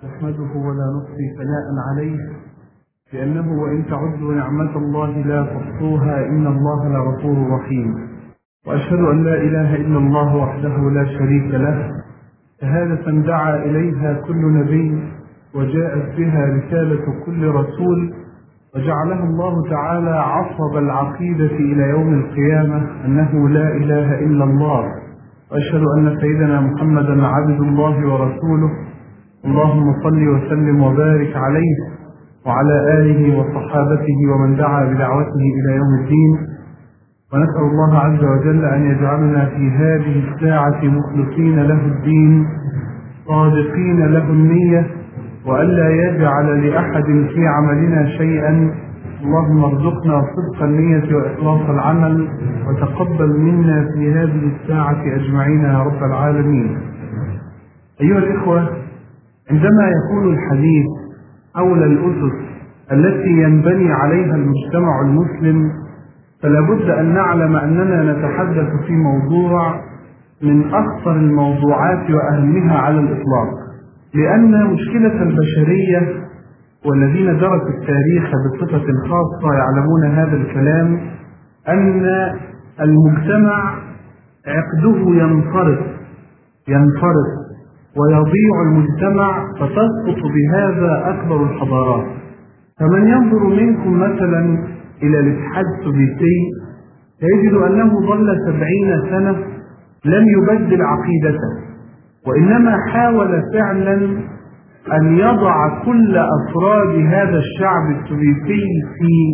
نحمده ولا نحصي ثناء عليه، لأنه وإن تعدوا نعمة الله لا تحصوها إن الله لغفور رحيم. وأشهد أن لا إله إلا الله وحده لا شريك له، شهادة دعا إليها كل نبي وجاءت بها رسالة كل رسول، وجعلها الله تعالى عصب العقيدة إلى يوم القيامة أنه لا إله إلا الله. وأشهد أن سيدنا محمدا عبد الله ورسوله، اللهم صل وسلم وبارك عليه وعلى آله وصحابته ومن دعا بدعوته إلى يوم الدين. ونسأل الله عز وجل أن يجعلنا في هذه الساعة مخلصين له الدين صادقين له النية، وألا يجعل لأحد في عملنا شيئا. اللهم ارزقنا صدق النية وإخلاص العمل، وتقبل منا في هذه الساعة أجمعين يا رب العالمين. أيها الإخوة، عندما يكون الحديث حول الأسس التي ينبني عليها المجتمع المسلم، فلا بد أن نعلم أننا نتحدث في موضوع من أخطر الموضوعات وأهمها على الإطلاق، لأن مشكلة البشرية، والذين درسوا التاريخ بصفة خاصة يعلمون هذا الكلام، أن المجتمع عقده ينفرط ويضيع المجتمع، فتسقط بهذا أكبر الحضارات. فمن ينظر منكم مثلا إلى الاتحاد السوفيتي يجد أنه ظل 70 سنة لم يبدل عقيدته، وإنما حاول فعلا أن يضع كل أفراد هذا الشعب السوفيتي في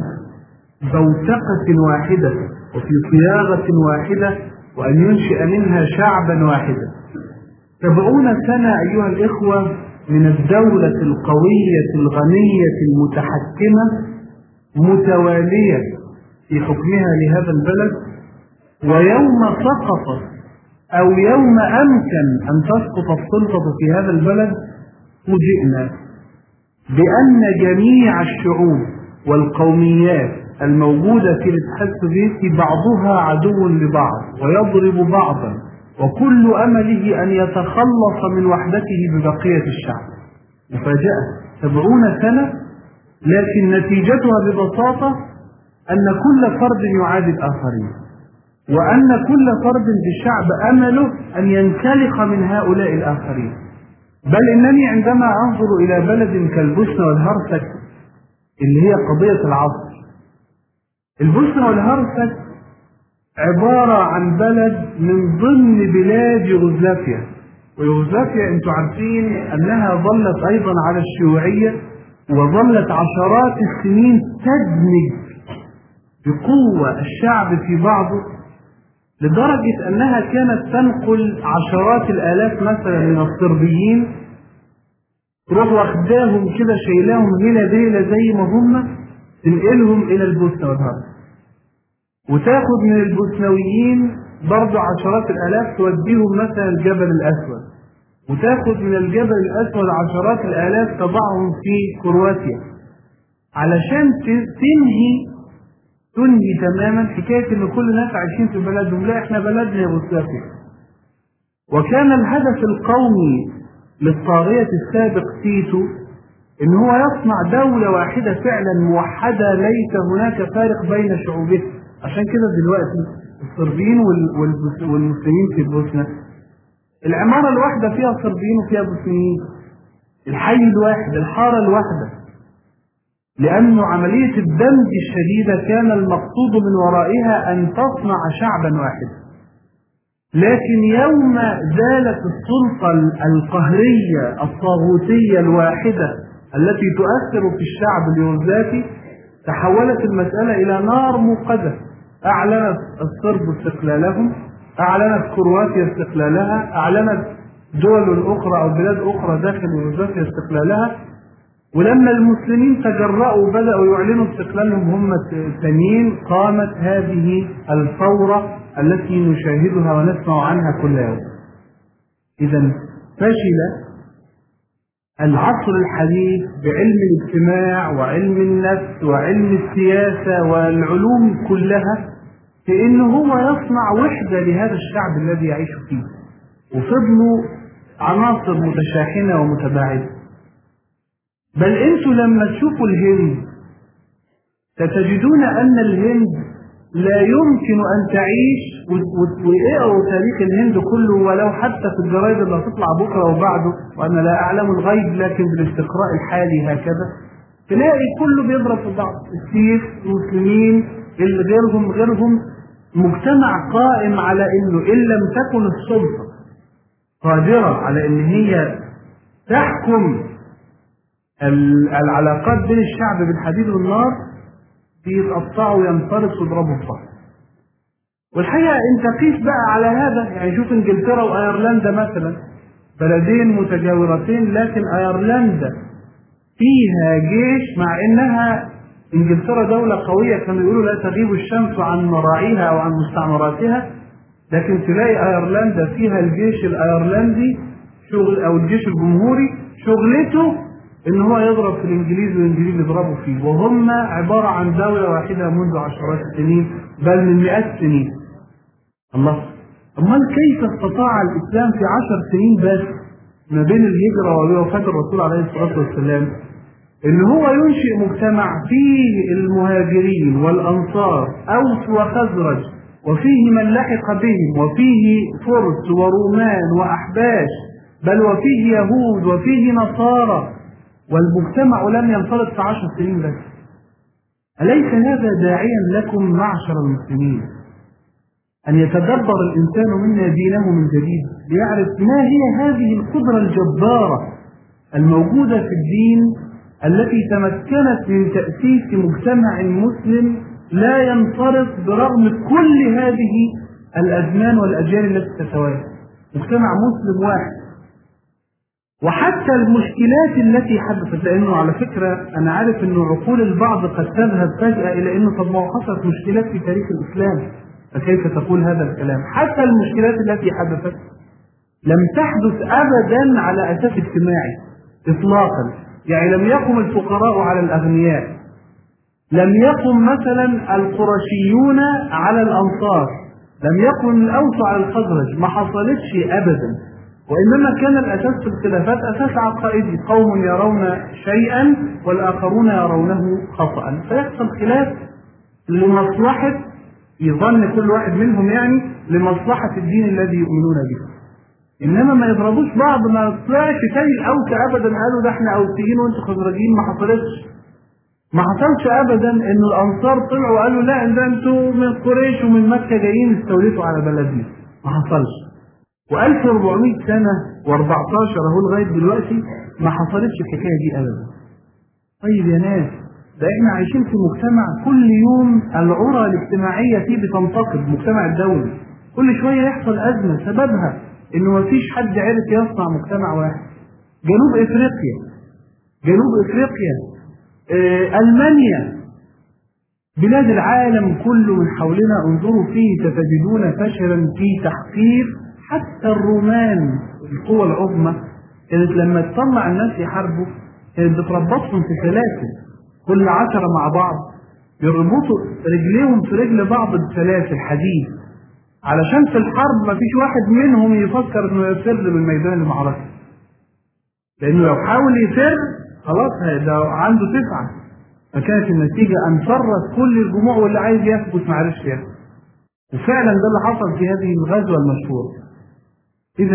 بوتقة واحدة وفي صياغة واحدة، وأن ينشئ منها شعبا واحدا. 70 سنة أيها الإخوة من الدولة القوية الغنية المتحكمة متوالية في حكمها لهذا البلد، ويوم سقطت أو يوم أمكن أن تسقط السلطة في هذا البلد فوجئنا بأن جميع الشعوب والقوميات الموجودة في الاتحاد السوفيتي بعضها عدو لبعض ويضرب بعضا، وكل أمله أن يتخلص من وحدته ببقية الشعب. مفاجأة 70 سنة، لكن نتيجتها ببساطة أن كل فرد يعادي الآخرين، وأن كل فرد في الشعب أمله أن ينسلخ من هؤلاء الآخرين. بل إنني عندما أنظر إلى بلد كالبوسنة والهرسك اللي هي قضية العصر، البوسنة والهرسك عبارة عن بلد من ضمن بلاد يوغوسلافيا، ويوغوسلافيا انتم عارفين أنها ظلت أيضا على الشيوعية، وظلت عشرات السنين تدمج بقوة الشعب في بعضه، لدرجة أنها كانت تنقل عشرات الآلاف مثلا من الصربيين، تروح واخداهم كده شايلاهم هنا ديلة زي ما هم، تنقلهم إلى البوسنة والهرسك، وتاخد من البوسنويين برضه عشرات الآلاف توديهم مثلا الجبل الأسود، وتاخد من الجبل الأسود عشرات الآلاف تضعهم في كرواتيا، علشان تنهي تماما حكاية ان كل الناس عايشين في بلدهم. لا، احنا بلدنا يوغوسلافيا. وكان الهدف القومي للطاغية السابق تيتو ان هو يصنع دولة واحدة فعلا موحدة، ليس هناك فارق بين شعوبها. عشان كده دلوقتي الصربيين والمسلمين في البوسنة العمارة الواحدة فيها صربيين وفيها بوسنيين، الحي الواحد، الحارة الواحدة، لأن عملية الدمج الشديدة كان المقصود من ورائها أن تصنع شعبا واحدا. لكن يوم زالت السلطة القهرية الطاغوتية الواحدة التي تؤثر في الشعب اليوغوسلافي، تحولت المسألة إلى نار موقدة. أعلنت الصرب استقلالهم، أعلنت كرواتيا استقلالها، أعلنت دول أخرى أو بلاد أخرى داخل يوغوسلافيا استقلالها. ولما المسلمين تجرأوا وبدأوا يعلنوا استقلالهم هم الثانيين، قامت هذه الثورة التي نشاهدها ونسمع عنها كل يوم. إذن فشل العصر الحديث بعلم الاجتماع وعلم النفس وعلم السياسة والعلوم كلها في إنه هو يصنع وحدة لهذا الشعب الذي يعيش فيه، وفضلوا عناصر متشاحنة ومتباعدة. بل انتوا لما تشوفوا الهند ستجدون ان الهند لا يمكن ان تعيش، واقروا تاريخ الهند كله ولو حتى في الجرايد اللي هتطلع بكره وبعده، وانا لا اعلم الغيب لكن بالاستقراء الحالي هكذا تلاقي كله بيضرب في بعض، السيخ، المسلمين، اللي غيرهم، مجتمع قائم على انه ان لم تكن السلطه قادره على ان هي تحكم العلاقات بين الشعب بالحديد والنار بيتقطعوا ينفرطوا ويضربوا في بعض. والحقيقه انت قيس بقى على هذا، يعني شوف انجلترا وايرلندا مثلا، بلدين متجاورتين لكن ايرلندا فيها جيش، مع انها انجلترا دولة قوية كانوا يقولوا لا تغيب الشمس عن مراعيها او عن مستعمراتها، لكن تلاقي ايرلندا فيها الجيش الايرلندي شغل او الجيش الجمهوري شغلته ان هو يضرب في الانجليز والانجليز يضربوا فيه، وهم عبارة عن دولة واحدة منذ عشرات السنين بل من مئات السنين. الله، امال كيف استطاع الاسلام في 10 سنين بس ما بين الهجرة ووفاة الرسول عليه الصلاة والسلام ان هو ينشئ مجتمع فيه المهاجرين والانصار اوس وخزرج، وفيه من لحق بهم، وفيه فرس ورومان واحباش، بل وفيه يهود وفيه نصارى، والمجتمع لم ينفرد في 10 سنين بس. أليس هذا داعيا لكم معشر المسلمين أن يتدبر الإنسان منا دينه من جديد، ليعرف ما هي هذه القدرة الجبارة الموجودة في الدين التي تمكنت من تأسيس مجتمع مسلم لا ينفرط برغم كل هذه الأزمان والأجيال التي تتوالى، مجتمع مسلم واحد. وحتى المشكلات التي حدثت، لأنه على فكرة أنا عارف أنه عقول البعض قد تذهب فجأة إلى أنه طب ما حصلت مشكلات في تاريخ الإسلام فكيف تقول هذا الكلام؟ حتى المشكلات التي حدثت لم تحدث أبدا على أساس اجتماعي إطلاقا، يعني لم يقم الفقراء على الأغنياء، لم يقم مثلا القرشيون على الأنصار، لم يقم الأوس على الخزرج، ما حصلتش أبدا، وإنما كان الأساس في الخلافات أساس عقائدي، قوم يرون شيئا والآخرون يرونه خطأ، فيحصل خلاف لمصلحة، يظن كل واحد منهم يعني لمصلحة الدين الذي يؤمنون به. إنما ما يضربوش بعض، ما طلعش تاني الأوس أبدا قالوا ده احنا أوسيين وانتوا خزرجيين، ما حصلتش. ما حصلش أبدا إن الأنصار طلعوا وقالوا لا ده انتوا من قريش ومن مكة جايين استوليتوا على بلدنا، ما حصلش. و1400 سنة و14 اهو لغاية دلوقتي ما حصلتش الحكاية دي أبدا. طيب يا ناس، ده احنا عايشين في مجتمع كل يوم العرى الاجتماعية فيه بتنتقد، مجتمع الدولي كل شوية يحصل أزمة سببها إنه ما فيش حد عرف يصنع مجتمع واحد. جنوب إفريقيا، ألمانيا، بلاد العالم كله من حولنا انظروا فيه ستجدون فشلا في تحقيق. حتى الرومان القوى العظمى كانت لما تطلع الناس يحاربوا كانت بتربطهم في سلاسل، كل 10 مع بعض يربطوا رجليهم في رجل بعض بسلاسل حديد، علشان في الحرب ما فيش واحد منهم يفكر انه يفر من ميدان المعركة، لانه لو حاول يفر خلاص ده عنده 9. فكانت النتيجة ان فرت كل الجموع واللي عايز يثبت ما عرفش يثبت. وفعلا ده اللي حصل في هذه الغزوة المشهورة. اذا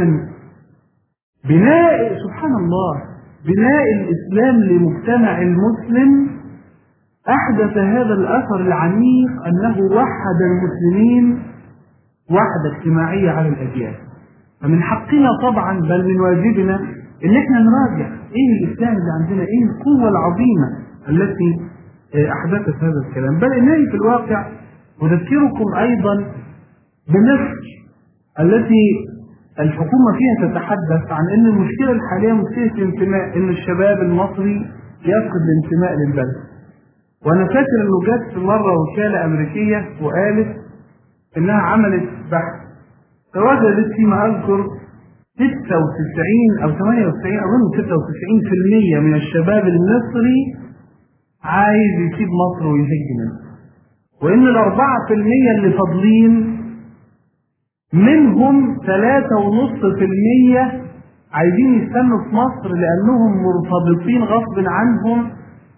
بناء سبحان الله بناء الاسلام لمجتمع المسلم احدث هذا الاثر العميق انه وحد المسلمين وحدة اجتماعية على الاجيال. فمن حقنا طبعا بل من واجبنا ان احنا نراجع ايه الاسلام اللي عندنا، ايه القوة العظيمة التي احدثت هذا الكلام. بل انني في الواقع اذكركم ايضا بمصر التي الحكومة فيها تتحدث عن ان المشكلة الحالية مشكلة الانتماء، ان الشباب المصري يفقد الانتماء للبلد. وانا فاكر انه جت في مرة وكالة امريكية وقالت انها عملت بحث فوجدت فيما اذكر 96 او 98 اظن 96% من الشباب المصري عايز يسيب مصر ويهج منها، وان ال4% اللي فاضلين منهم 3.5% عايزين يستنوا في مصر لأنهم مرتبطين غصب عنهم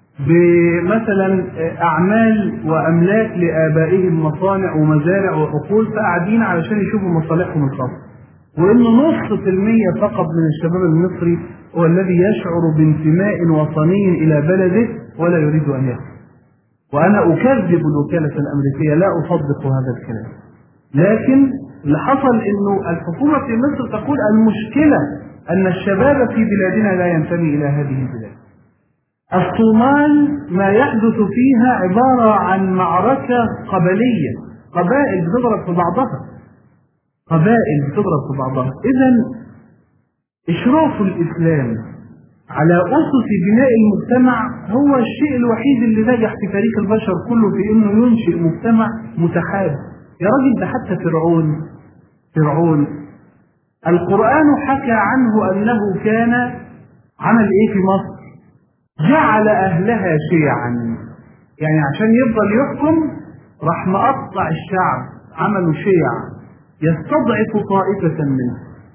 بمثلا أعمال وأملاك لآبائهم، مصانع ومزارع وحقول، فقاعدين علشان يشوفوا مصالحهم الخاصة. وإن 0.5% فقط من الشباب المصري هو الذي يشعر بانتماء وطني إلى بلده ولا يريد أن يخرج. وأنا أكذب الوكالة الأمريكية، لا أصدق هذا الكلام. لكن اللي حصل إنه الحكومة في مصر تقول المشكلة أن الشباب في بلادنا لا ينتمي إلى هذه البلاد. الصومال ما يحدث فيها عبارة عن معركة قبلية، قبائل بتضرب في بعضها، قبائل بتضرب في بعضها. إذن إشراف الإسلام على أسس بناء المجتمع هو الشيء الوحيد اللي نجح في تاريخ البشر كله في إنه ينشئ مجتمع متحاب. يا راجل ده حتى فرعون القرآن حكى عنه أنه كان عمل إيه في مصر؟ جعل أهلها شيعا، يعني عشان يفضل يحكم راح مقطع الشعب، عملوا شيع يستضعف طائفة منه.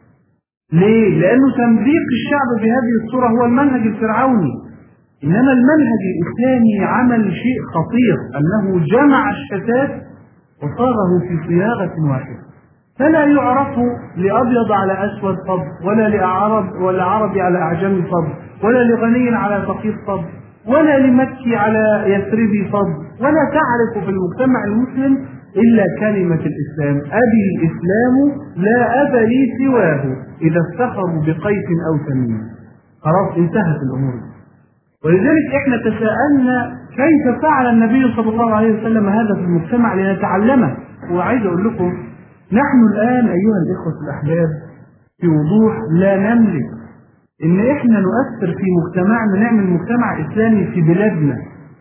ليه؟ لأنه تمزيق الشعب بهذه الصورة هو المنهج الفرعوني. إنما المنهج الإسلامي عمل شيء خطير، أنه جمع الشتات وصاره في صياغة واحدة، فلا يعرف لأبيض على أسود فضل، ولا عربي على أعجمي فضل، ولا لغني على فقير فضل، ولا لمكي على يثربي فضل، ولا تعرف في المجتمع المسلم إلا كلمة الإسلام. أبي الإسلام لا أب لي سواه إذا افتخروا بقيس أو تميم. خلاص انتهت الأمور. ولذلك احنا تساءلنا كيف فعل النبي صلى الله عليه وسلم هذا في المجتمع لنتعلمه. وعايز أقول لكم نحن الآن أيها الإخوة الأحباب في وضوح لا نملك إن إحنا نؤثر في مجتمعنا، نعمل مجتمع إسلامي في بلادنا،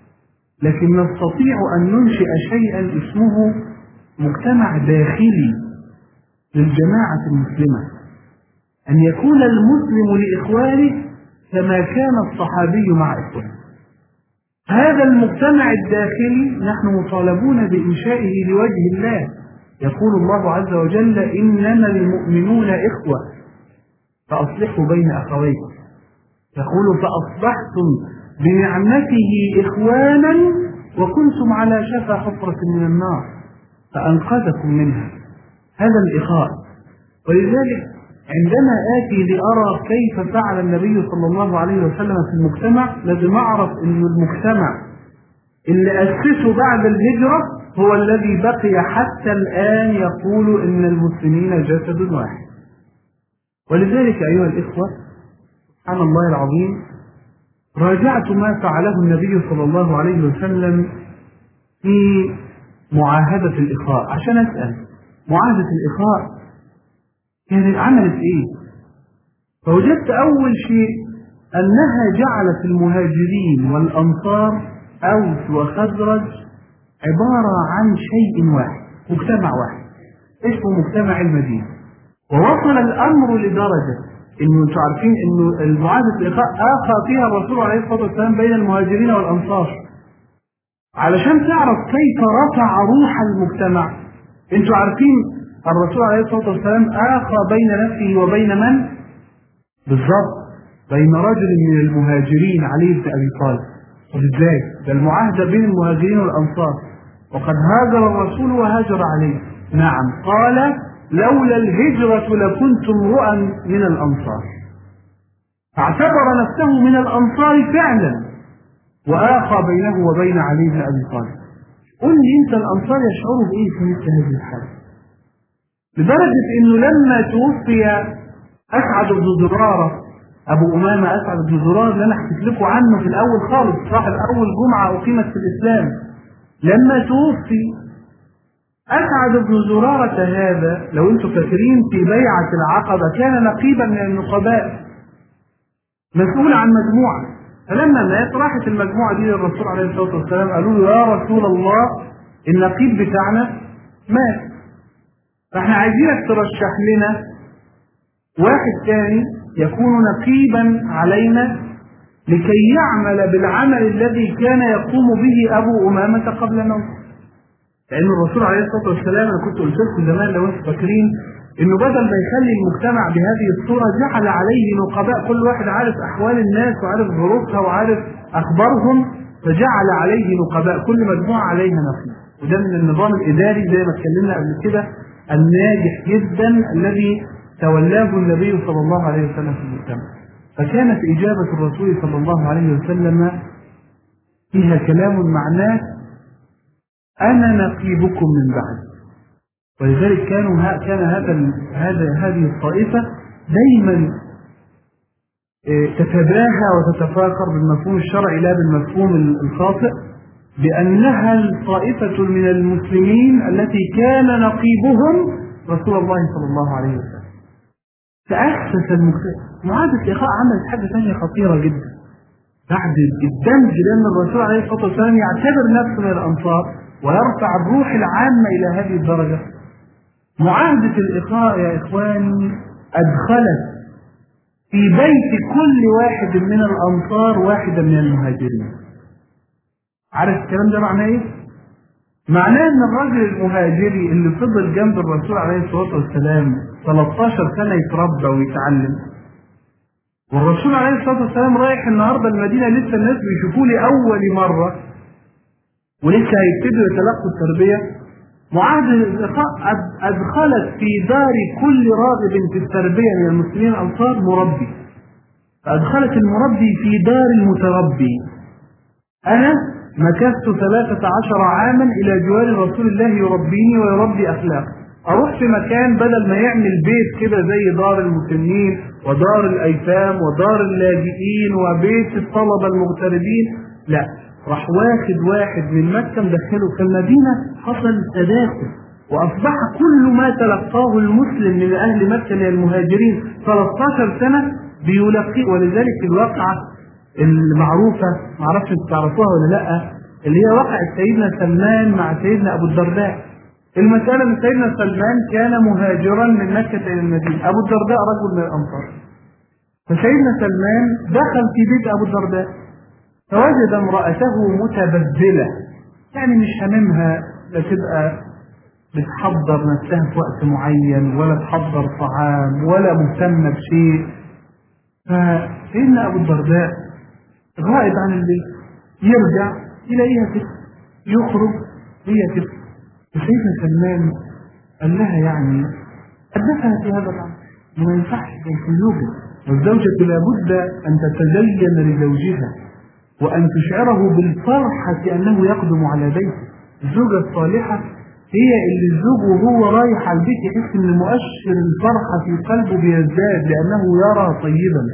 لكن نستطيع أن ننشئ شيئا اسمه مجتمع داخلي للجماعة المسلمة، أن يكون المسلم لإخوانه كما كان الصحابي مع إخوانه. هذا المجتمع الداخلي نحن مطالبون بإنشائه لوجه الله. يقول الله عز وجل إنما المؤمنون إخوة فأصلحوا بين أخويكم. يقول فأصبحتم بنعمته إخوانا وكنتم على شفا حفرة من النار فأنقذكم منها. هذا الإخاء. ولذلك عندما آتي لأرى كيف فعل النبي صلى الله عليه وسلم في المجتمع لازم أعرف أن المجتمع اللي أسسه بعد الهجرة هو الذي بقي حتى الآن يقول إن المسلمين جسد واحد. ولذلك أيها الإخوة سبحان الله العظيم راجعت ما فعله النبي صلى الله عليه وسلم في معاهدة الإخاء عشان أسأل معاهدة الإخاء كانت عملت إيه؟ فوجدت أول شيء أنها جعلت المهاجرين والأنصار أوس وخزرج عبارة عن شيء واحد، مجتمع واحد اسمه مجتمع المدينة. ووصل الأمر لدرجة إنه أنتم عارفين إنه المعاهدة الإخاء آخى فيها الرسول عليه الصلاة والسلام بين المهاجرين والأنصار علشان تعرف كيف رفع روح المجتمع. أنتم عارفين الرسول عليه الصلاة والسلام آخى بين نفسه وبين من؟ بالضبط بين رجل من المهاجرين علي بن أبي طالب. وإزاي؟ ده المعاهدة بين المهاجرين والأنصار وقد هاجر الرسول وهاجر عليه. نعم قال لولا الهجرة لكنت امرؤا من الأنصار، فاعتبر نفسه من الأنصار فعلا وآخى بينه وبين علي بن أبي طالب. قل لي أنت الأنصار يشعروا بإيه في مثل هذه الحالة؟ لدرجة أنه لما توفي أسعد بن زرارة أبو أمامة أسعد بن زرارة اللي أنا حكيت لكم عنه في الأول خالص صاحب أول جمعة أقيمت في الإسلام، لما توفي أسعد بن زرارة هذا لو أنتم فاكرين في بيعة العقبة كان نقيبا من النقباء مسؤول عن مجموعة. فلما مات راحت المجموعة دي للرسول عليه الصلاة والسلام قالوا له يا رسول الله النقيب بتاعنا مات، فاحنا عايزينك ترشح لنا واحد ثاني يكون نقيبا علينا لكي يعمل بالعمل الذي كان يقوم به أبو أمامة قبل موته. لأن الرسول عليه الصلاة والسلام أنا كنت قلت لكم زمان لو أنتم فاكرين انه بدل ما يخلي المجتمع بهذه الصورة جعل عليه نقباء، كل واحد عارف احوال الناس وعارف ظروفها وعارف اخبارهم، فجعل عليه نقباء كل مجموعة عليها نقيب. وده من النظام الاداري زي ما اتكلمنا قبل كده الناجح جدا الذي تولاه النبي صلى الله عليه وسلم في المجتمع. فكانت اجابة الرسول صلى الله عليه وسلم فيها كلام معناه انا نقيبكم من بعد. ولذلك كان هذه الطائفة دايما تتباهى وتتفاخر بالمفهوم الشرعي لا بالمفهوم الخاطئ بأنها الطائفة من المسلمين التي كان نقيبهم رسول الله صلى الله عليه وسلم. تأسس المجتمع. معاهدة الإخاء عملت حاجة ثانية خطيرة جدا بعد الدمج، لأن الرسول عليه الصلاة والسلام يعتبر نفسه من الأنصار ويرفع الروح العامة إلى هذه الدرجة. معاهدة الإخاء يا إخواني أدخلت في بيت كل واحد من الأنصار واحدا من المهاجرين. عارف الكلام ده معناه إيه؟ معناه إن الرجل المهاجري اللي فضل جنب الرسول عليه الصلاة والسلام 13 سنة يتربى ويتعلم، والرسول عليه الصلاة والسلام رايح النهاردة المدينة لسه الناس بيشوفوه لأول مرة ولسه هيبتدوا يتلقوا التربية. معاهدة الإخاء أدخلت في دار كل راغب في التربية من المسلمين الأنصار مربي، فأدخلت المربي في دار المتربي. أنا مكثت 13 عاما إلى جوار رسول الله يربيني ويربي أخلاقي. أروح في مكان بدل ما يعمل بيت كده زي دار المسنين ودار الأيتام ودار اللاجئين وبيت الطلبة المغتربين، لا، راح واحد من مكة مدخله في المدينة. حصل تداخل وأصبح كل ما تلقاه المسلم من أهل مكة من المهاجرين 13 سنة بيلقيه. ولذلك الواقعة المعروفة معرفش انتوا تعرفوها ولا لا، اللي هي واقعة سيدنا سلمان مع سيدنا أبو الدرداء. المسألة ان سيدنا سلمان كان مهاجرا من مكة إلى المدينة، أبو الدرداء رجل من الأنصار. فسيدنا سلمان دخل في بيت أبو الدرداء فوجد امرأته متبذلة، يعني مش هممها لا تبقى بتحضر نفسها في وقت معين ولا تحضر طعام ولا مهتمة بشيء. فسيدنا أبو الدرداء غائب عن البيت، يرجع يلاقيها كده، يخرج هي كده. فسيدنا سلمان قال لها يعني حدثها في هذا الأمر، ما ينفعش في زوجها، والزوجة لابد أن تتزين لزوجها وأن تشعره بالفرحة أنه يقدم على بيته. الزوجة الصالحة هي اللي الزوج وهو رايح على البيت يحس ان مؤشر الفرحة في قلبه بيزداد لأنه يرى طيبا.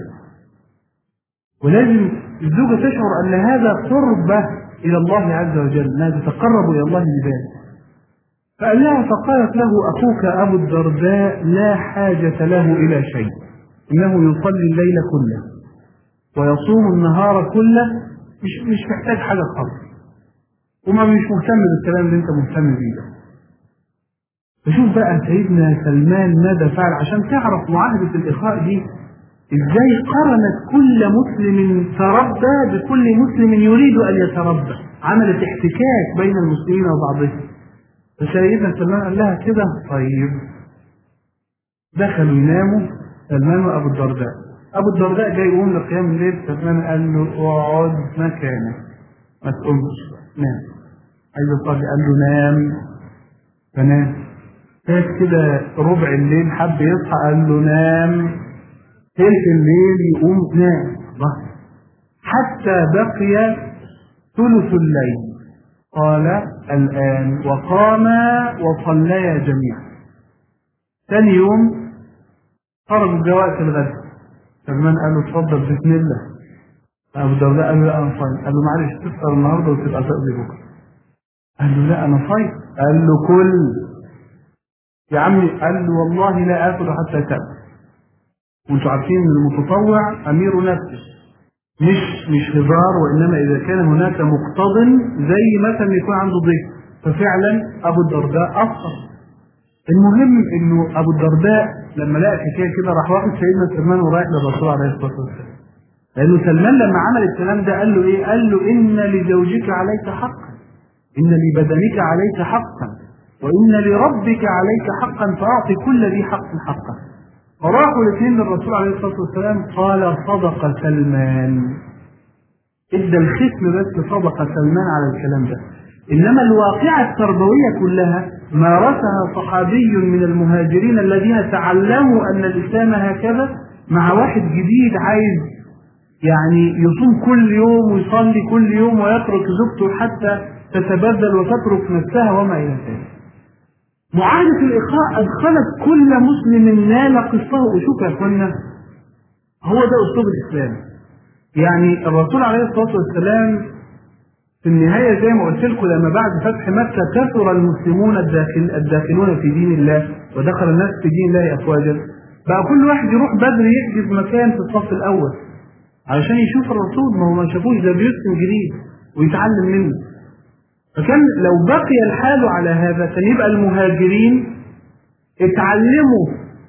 ولازم الزوجة تشعر أن هذا قربة إلى الله عز وجل، أنها تتقرب إلى الله بذلك. فقال لها فقالت له أخوك أبو الدرداء لا حاجة له إلى شيء، إنه يصلي الليل كله ويصوم النهار كله، مش محتاج حاجة خالص، وما مش مهتم بالكلام اللي انت مهتم بيه ده. فشوف بقى سيدنا سلمان ماذا فعل عشان تعرف معاهدة الإخاء دي ازاي قرنت كل مسلم تربى بكل مسلم يريد أن يتربى، عملت احتكاك بين المسلمين وبعضهم. فسيدنا سلمان قال لها كده طيب. دخلوا يناموا سلمان وأبو الدرداء. أبو الدرداء جاي يقوم لقيام الليل، سلمان قال له اقعد مكانك ما تقومش، نام. عايز يصلي قال له نام، فنام. فات كده ربع الليل حب يصحى قال له نام، ثلث الليل يقوم نام، حتى بقي ثلث الليل قال الآن، وقاما وصليا جميعا. ثاني يوم خرجوا جوائز الغد، سلمان قال له اتفضل بسم الله. أبو الدرداء قال له لا أنا صايم. قال له معلش تفطر النهارده وتبقى تقضي بكره. قال له لا أنا صايم. قال له كل يا عمي. قال له والله لا آكل حتى تأكل. وانتوا عارفين ان المتطوع أمير نفسه، مش هزار، وإنما إذا كان هناك مقتض زي مثلا يكون عنده ضيف. ففعلا أبو الدرداء أفطر. المهم إنه أبو الدرداء لما لقى حكاية كده راح واخد سيدنا سلمان ورايح للرسول عليه الصلاة والسلام. لأنه سلمان لما عمل الكلام ده قال له إيه؟ قال له إن لزوجك عليك حقا، إن لبدنك عليك حقا، وإن لربك عليك حقا فأعطي كل ذي حق حقه. فراحوا الاثنين للرسول عليه الصلاة والسلام، قال صدق سلمان. ادى الختم بس صدق سلمان على الكلام ده. إنما الواقعة التربوية كلها مارسها صحابي من المهاجرين الذين تعلموا أن الإسلام هكذا، مع واحد جديد عايز يعني يصوم كل يوم ويصلي كل يوم ويترك زوجته حتى تتبدل وتترك نفسها وما إلى ذلك. معاهدة الإخاء أدخلت كل مسلم نال قصته. وشوف يا أخوانا، هو ده أسلوب الإسلام. يعني الرسول عليه الصلاة والسلام في النهاية زي ما قلت لكم، لما بعد فتح مكة كثر المسلمون الداخلون في دين الله، ودخل الناس في دين الله أفواجا، بقى كل واحد يروح بدري يحجز مكان في الصف الأول علشان يشوف الرسول. ما هو ما شافوش، ده بيسلم جديد ويتعلم منه. فكان لو بقي الحال على هذا كان يبقى المهاجرين اتعلموا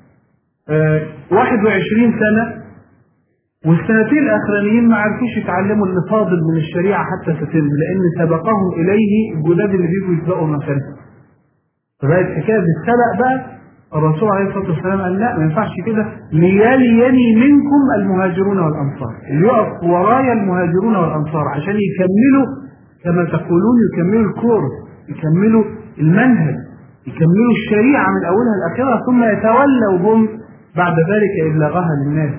21 سنة، والسنتين الأخرانيين ما عرفوش يتعلموا اللي فاضل من الشريعة حتى تتم، لأن سبقهم إليه الجداد اللي بيجوا يسبقوا مكانهم. فبقت حكاية بالسبق بقى. الرسول عليه الصلاة والسلام قال لا، ما ينفعش كده، ليلي منكم المهاجرون والأنصار، اللي يقف ورايا المهاجرون والأنصار عشان يكملوا كما تقولون، يكملوا الكورس، يكملوا المنهج، يكملوا الشريعة من أولها لآخرها، ثم يتولوا هم بعد ذلك إبلاغها للناس.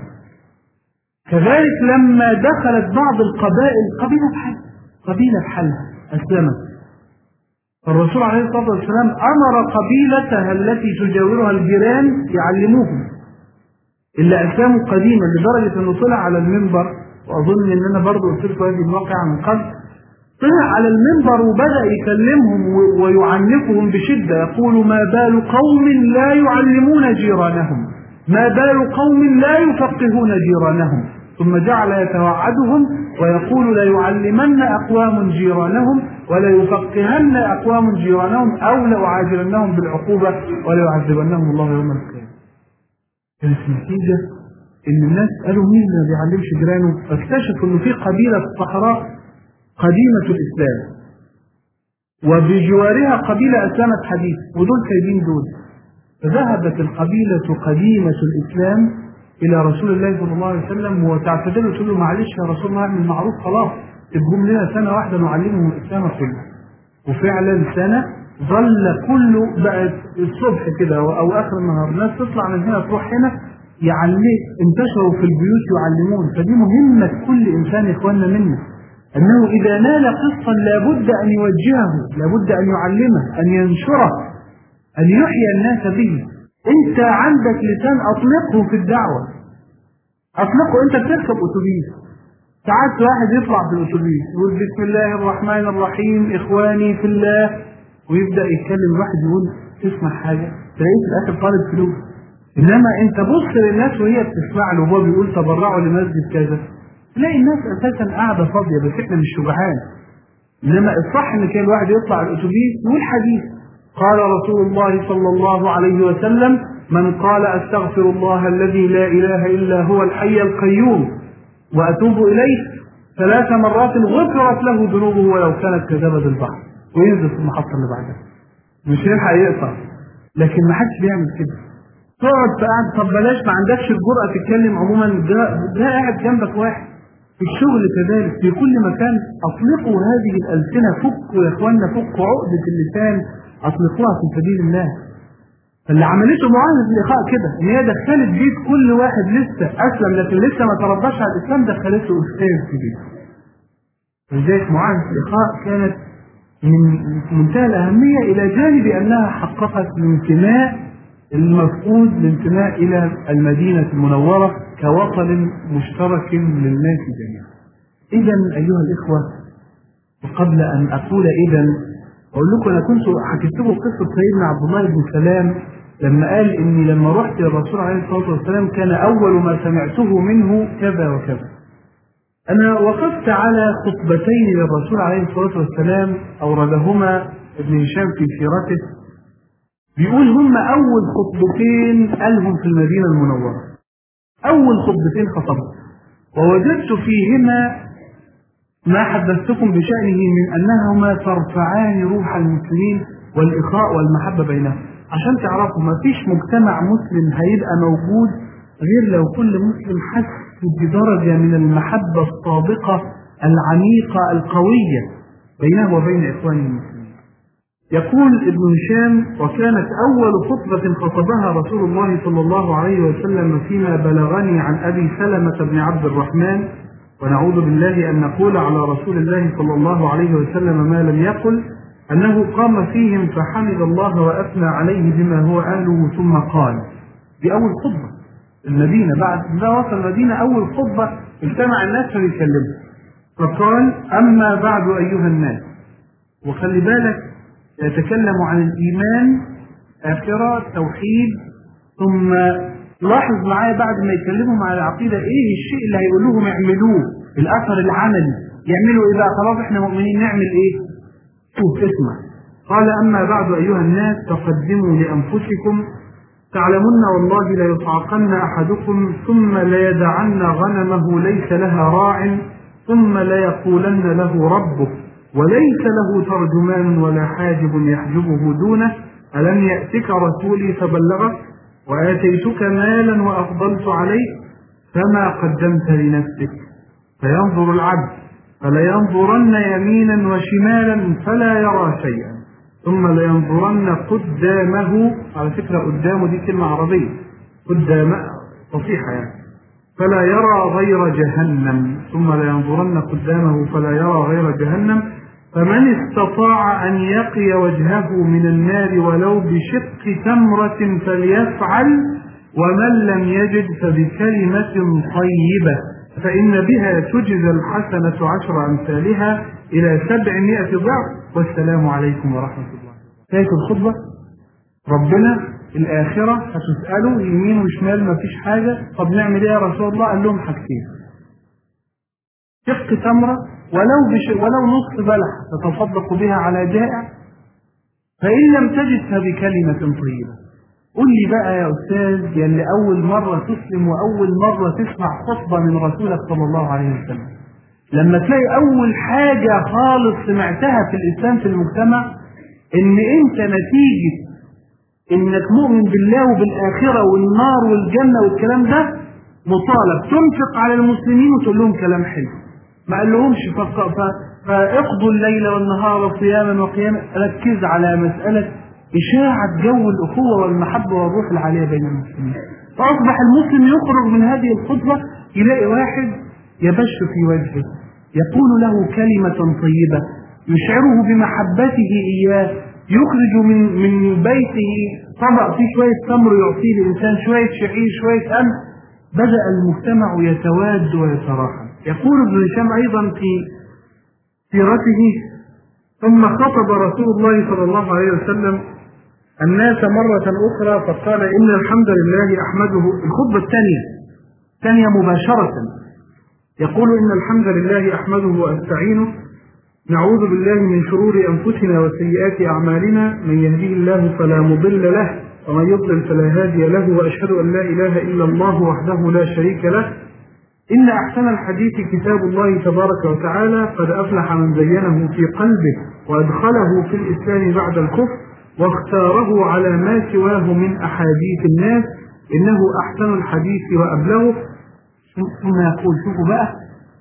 كذلك لما دخلت بعض القبائل قبيلة بحالها أسلمت، الرسول عليه الصلاة والسلام أمر قبيلتها التي تجاورها الجيران يعلموهم اللي أسلموا قديما، لدرجة أنه طلع على المنبر، وأظن أن أنا برضو قلت لكم هذه الواقعة من قبل، طلع على المنبر وبدأ يكلمهم ويعنفهم بشدة، يقول ما بال قوم لا يعلمون جيرانهم، ما بال قوم لا يفقهون جيرانهم، ثم جعل يتوعدهم ويقول لا يعلمن أقوام جيرانهم ولا يفقهن أقوام جيرانهم أو لأعاجلنهم بالعقوبة ولا يعذبنهم الله يوم القيامة. كانت النتيجة إن الناس قالوا مين ما بيعلمش جيرانه، فاكتشفوا إنه في قبيلة في الصحراء قديمة الإسلام وبجوارها قبيلة أسلمت حديث، ودول سايبين دول. فذهبت القبيلة قديمة الإسلام إلى رسول الله صلى الله عليه وسلم وتعتذر، تقول له معلش يا رسول الله اعمل معروف، خلاص تبقوا لنا سنة واحدة نعلمهم الإسلام كله. وفعلا سنة ظل كله، بقت الصبح كده أو آخر النهار الناس تطلع من هنا تروح هنا انتشروا في البيوت يعلمون. فدي مهمة كل إنسان يا إخواننا منا، أنه إذا نال قسطا لابد أن يوجهه، لابد أن يعلمه، أن ينشره، أن يحيي الناس به. أنت عندك لسان أطلقه في الدعوة، أطلقه. أنت بتركب أتوبيس، ساعات واحد يطلع في الأتوبيس يقول بسم الله الرحمن الرحيم إخواني في الله، ويبدأ يتكلم، واحد يقول تسمع حاجة تلاقيه في الآخر طالب فلوس. إنما أنت بص للناس وهي بتسمع له وهو بيقول تبرعوا لمسجد كذا، تلاقي الناس أساسا قاعدة فاضية، بس إحنا مش شجعان. إنما الصح إن كان الواحد يطلع الأتوبيس يقول حديث قال رسول الله صلى الله عليه وسلم من قال أستغفر الله الذي لا إله إلا هو الحي القيوم وأتوب إليه 3 مرات غفرت له ذنوبه ولو كانت كزبد البحر، وينزل في المحطة اللي بعدها. مش هيلحق يقطع، لكن ما حدش بيعمل كده. تقعد قاعد، طب بلاش، ما عندكش الجرأة تتكلم عموما، ده قاعد جنبك واحد في الشغل كذلك، في كل مكان. أطلقوا هذه الألسنة، فكوا يا إخواننا، فكوا عقدة اللسان، أطلقوها في سبيل الله. اللي عملته معاهدة الإخاء كده، إن هي دخلت بيت كل واحد لسه أسلم لكن لسه ما ترباش على الإسلام، دخلته أستاذ في بيته. لذلك معاهدة الإخاء كانت من منتهى الأهمية، إلى جانب أنها حققت الانتماء المفقود، الانتماء إلى المدينة المنورة كوطن مشترك للناس جميعا. إذا أيها الإخوة، وقبل أن أقول أقول لكم، أنا كنت حكيت لكم قصة سيدنا عبد الله بن سلام لما قال إني لما رحت للرسول عليه الصلاة والسلام كان أول ما سمعته منه كذا وكذا. أنا وقفت على خطبتين للرسول عليه الصلاة والسلام أوردهما ابن هشام في سيرته، بيقول هم أول خطبتين قالهم في المدينة المنورة، أول خطبتين خطبت، ووجدت فيهما ما حدثتكم بشأنه من أنهما ترفعان روح المسلمين والإخاء والمحبة بينهم. عشان تعرفوا ما فيش مجتمع مسلم هيبقى موجود غير لو كل مسلم حس بدرجة من المحبة الصادقة العميقة القوية بينه وبين إخوانه المسلمين. يقول ابن هشام: وكانت أول خطبة خطبها رسول الله صلى الله عليه وسلم فيما بلغني عن أبي سلمة بن عبد الرحمن، ونعوذ بالله أن نقول على رسول الله صلى الله عليه وسلم ما لم يقل، أنه قام فيهم فحمد الله وأثنى عليه بما هو أهله ثم قال. دي أول خطبة المدينة، بعد ما وصل المدينة أول خطبة اجتمع الناس فبيكلموا، فقال: أما بعد أيها الناس. وخلي بالك يتكلم عن الإيمان، آخرة، توحيد، ثم لاحظ معايا بعد ما يكلمهم عن العقيدة إيه الشيء اللي هيقولوهم يعملوه، الأثر العملي. يعملوا إيه بقى؟ خلاص إحنا مؤمنين، نعمل إيه؟ شوف اسمع. قال: أما بعد أيها الناس فقدموا لأنفسكم، تعلمون والله ليصعقن أحدكم ثم ليدعن غنمه ليس لها راع ثم ليقولن له ربه وليس له ترجمان ولا حاجب يحجبه دونه، ألم يأتك رسولي فبلغك وآتيتك مالا وأفضلت عليك فما قدمت لنفسك. فينظر العبد فلينظرن يمينا وشمالا فلا يرى شيئا ثم لينظرن قدامه، على فكرة قدامه دي كلمة عربية، قدام فصيحة يعني، فلا يرى غير جهنم، ثم لينظرن قدامه فلا يرى غير جهنم، فمن استطاع أن يقي وجهه من النار ولو بشق تمرة فليفعل، ومن لم يجد فبكلمة طيبة فإن بها تجزى الحسنة 10 أمثالها إلى 700 ضعف، والسلام عليكم ورحمة الله. شايف الخطبة؟ ربنا الآخرة هتسأله يمين وشمال ما فيش حاجة. طب نعمل إيه يا رسول الله؟ قال لهم حاجتين: شق تمرة ولو نصف بلح تتصدق بها على جائع، فإن لم تجد فبكلمة طيبة. قل لي بقى يا أستاذ يا اللي أول مرة تسلم وأول مرة تسمع خطبة من رسولك صلى الله عليه وسلم، لما تلاقي أول حاجة خالص سمعتها في الإسلام في المجتمع إن أنت نتيجة إنك مؤمن بالله وبالآخرة والنار والجنة والكلام ده مطالب تنفق على المسلمين وتقول لهم كلام حلو. ما قال لهمش فاقضوا الليل والنهار صياما وقياما، ركز على مسألة إشاعة جو الأخوة والمحبة والروح العالية بين المسلمين. فأصبح المسلم يخرج من هذه الخطبة يلاقي واحد يبش في وجهه يقول له كلمة طيبة يشعره بمحبته إياه، يخرج من بيته طبق فيه شوية تمر يعطيه الإنسان، شوية شعير، شوية قمح، بدأ المجتمع يتواد ويتراحم. يقول ابن هشام أيضا في سيرته: ثم خطب رسول الله صلى الله عليه وسلم الناس مرة أخرى فقال: إن الحمد لله أحمده. الخطبة الثانية مباشرة يقول: إن الحمد لله أحمده وأستعينه، نعوذ بالله من شرور أنفسنا وسيئات أعمالنا، من يهديه الله فلا مضل له ومن يضلل فلا هادي له، وأشهد أن لا إله إلا الله وحده لا شريك له. إن أحسن الحديث كتاب الله تبارك وتعالى، قد أفلح من زينه في قلبه وأدخله في الإسلام بعد الكفر واختاره على ما سواه من أحاديث الناس، إنه أحسن الحديث وأبلغه. ثم يقول: شوفوا بقى،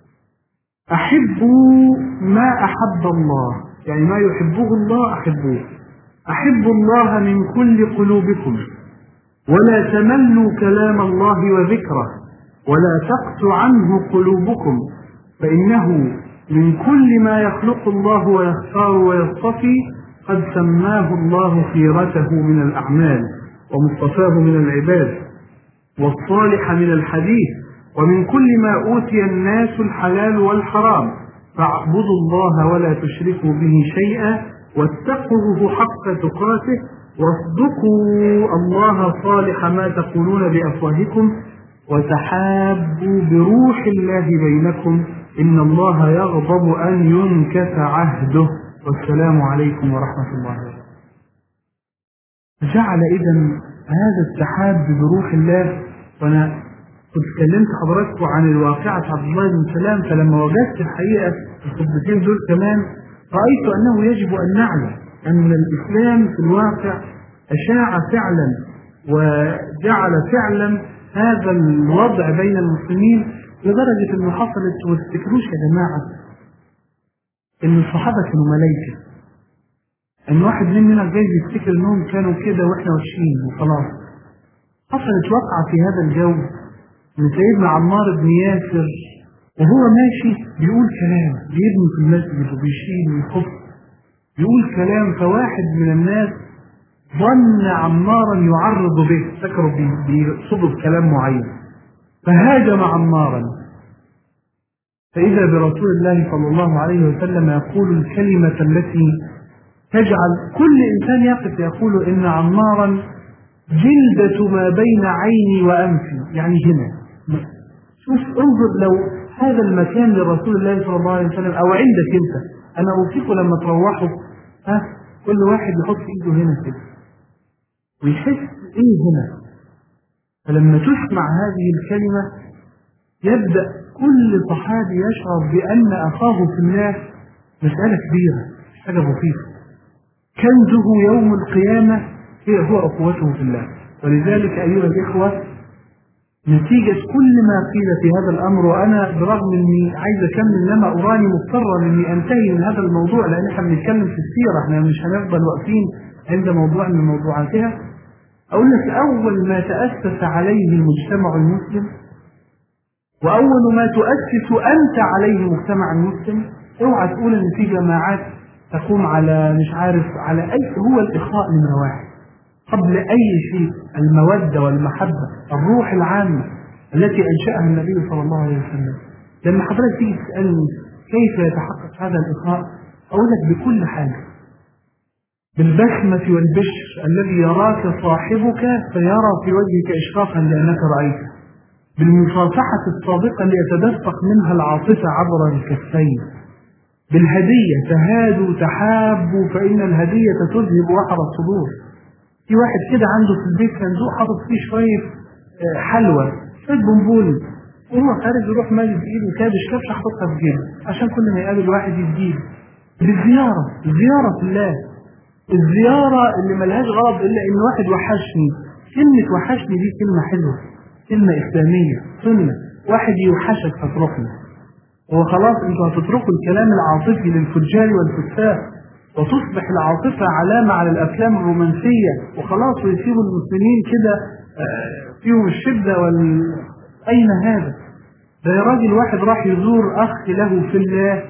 أحبوا ما أحب الله، يعني ما يحبه الله أحبوه، أحبوا الله من كل قلوبكم ولا تملوا كلام الله وذكره ولا تقسوا عنه قلوبكم، فإنه من كل ما يخلق الله ويختار ويصطفي قد سماه الله خيرته من الأعمال ومصطفاه من العباد والصالح من الحديث، ومن كل ما أوتي الناس الحلال والحرام، فاعبدوا الله ولا تشركوا به شيئا واتقوه حق تقاته واصدقوا الله صالح ما تقولون بأفواهكم وتحابوا بروح الله بينكم، إن الله يغضب أن ينكث عهده، والسلام عليكم ورحمة الله وبركاته. جعل إذن هذا التحاب بروح الله. وأنا كنت كلمت حضراتكم عن الواقعة عبد الله بن سلام، فلما وجدت الحقيقة الخطبتين دول كمان رأيت أنه يجب أن نعلم أن الإسلام في الواقع أشاع فعلا وجعل فعلا هذا الوضع بين المسلمين، لدرجة أنه حصلت، وافتكروش يا جماعة أن الصحابة كانوا ملايكة، أن واحد مننا جاي يفتكر أنهم كانوا كده وإحنا وحشين وخلاص. حصلت وقعة في هذا الجو من سيدنا عمار بن ياسر وهو ماشي بيقول كلام، بيبني في المسجد وبيشيل ويخف، بيقول كلام، فواحد من الناس ظن عمارا يعرض به، فكروا بيقصدوا بكلام معين، فهاجم عمارا، فإذا برسول الله صلى الله عليه وسلم يقول الكلمة التي تجعل كل إنسان يقف يقول إن عمارا جلدة ما بين عيني وأنفي، يعني هنا. شوف انظر، لو هذا المكان لرسول الله صلى الله عليه وسلم أو عندك أنت، أنا أوصيكم لما تروحوا كل واحد يحط إيده هنا كده ويحس إيه هنا، فلما تسمع هذه الكلمة يبدأ كل صحابي يشعر بأن أخاه في الله مسألة كبيرة، حاجة بسيطة، كنزه يوم القيامة هو أخوته في الله. ولذلك أيها الإخوة، نتيجة كل ما قيل في هذا الأمر، وأنا برغم أني عايز أكمل لما أراني مضطرا أني أنتهي من هذا الموضوع، لأن احنا بنتكلم في السيرة، احنا مش هنفضل واقفين عند موضوع من موضوعاتها. أقول لك أول ما تأسس عليه المجتمع المسلم، وأول ما تؤسس أنت عليه المجتمع المسلم، اوعى تقول أن في جماعات تقوم على مش عارف على أي، هو الإخاء نمرة واحد قبل أي شيء، المودة والمحبة، الروح العامة التي أنشأها النبي صلى الله عليه وسلم. لما حضرتك تيجي تسألني كيف يتحقق هذا الإخاء، أقول لك بكل حاجة، بالبسمة والبشر الذي يراك صاحبك فيرى في وجهك إشراقا لأنك رأيته، بالمصافحة الصادقة ليتدفق منها العاطفة عبر الكفين، بالهدية تهادوا تحابوا فإن الهدية تذهب وحر الصدور. في واحد كده عنده في البيت صندوق حاطط فيه شوية حلوى، شوية بونبون، وهو خارج يروح مالي بإيده كابش كبشة حاططها في جيبه عشان كل ما يقابل واحد يديه. بالزيارة، الزيارة في الله، الزيارة اللي ملهاش غرض إلا إن واحد وحشني. كلمة وحشني دي كلمة حلوة، كلمة إسلامية، سنة. واحد يوحشك فتروحنا، وخلاص انتوا هتتركوا الكلام العاطفي للفجار والفساق، وتصبح العاطفة علامة على الأفلام الرومانسية وخلاص، ويسيبوا المسلمين كده فيهم الشدة أين هذا؟ ده يا راجل واحد راح يزور أخ له في الله،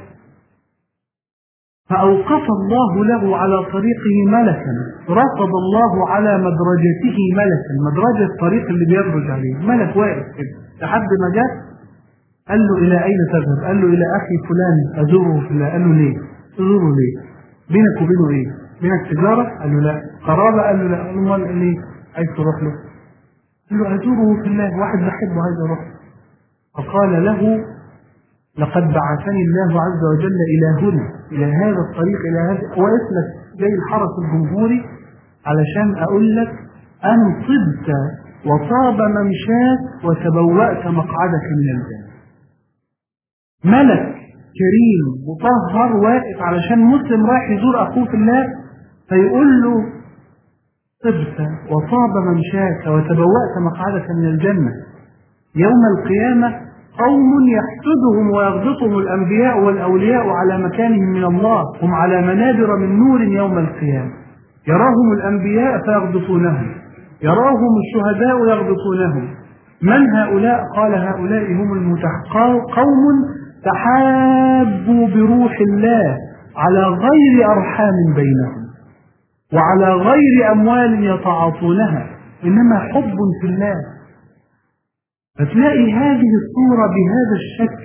فأوقف الله له على طريقه ملكا، رصد الله على مدرجته ملكا، مدرجة الطريق اللي بيدرج عليه ملك واقف كده لحد ما جاء قال له إلى أين تذهب؟ قال له إلى أخي فلان أزوره في الله. قال له ليه؟ تزوره ليه؟ بينك وبينه إيه؟ بينك تجارة؟ قال له لا. قرابة؟ قال له لا. قال له ليه؟ عايز تروح له؟ قال له أزوره في الله، واحد بحبه عايز أروح. فقال له لقد بعثني الله عز وجل إلى هنا، إلى هذا الطريق، إلى هذا واسمك زي الحرس الجمهوري علشان أقول لك أن طبت وطاب ممشاك وتبوأت مقعدك من الجنة. ملك كريم مطهر واقف علشان مسلم رايح يزور أخوه في الله، فيقول له طبت وطاب ممشاك وتبوأت مقعدك من الجنة. يوم القيامة قوم يحسدهم ويغبطهم الأنبياء والأولياء على مكانهم من الله، هم على منابر من نور يوم القيامة، يراهم الأنبياء فيغبطونهم، يراهم الشهداء يغبطونهم. من هؤلاء؟ قال هؤلاء هم قوم تحابوا بروح الله على غير أرحام بينهم وعلى غير أموال يتعاطونها، إنما حب في الله. فتلاقي هذه الصورة بهذا الشكل،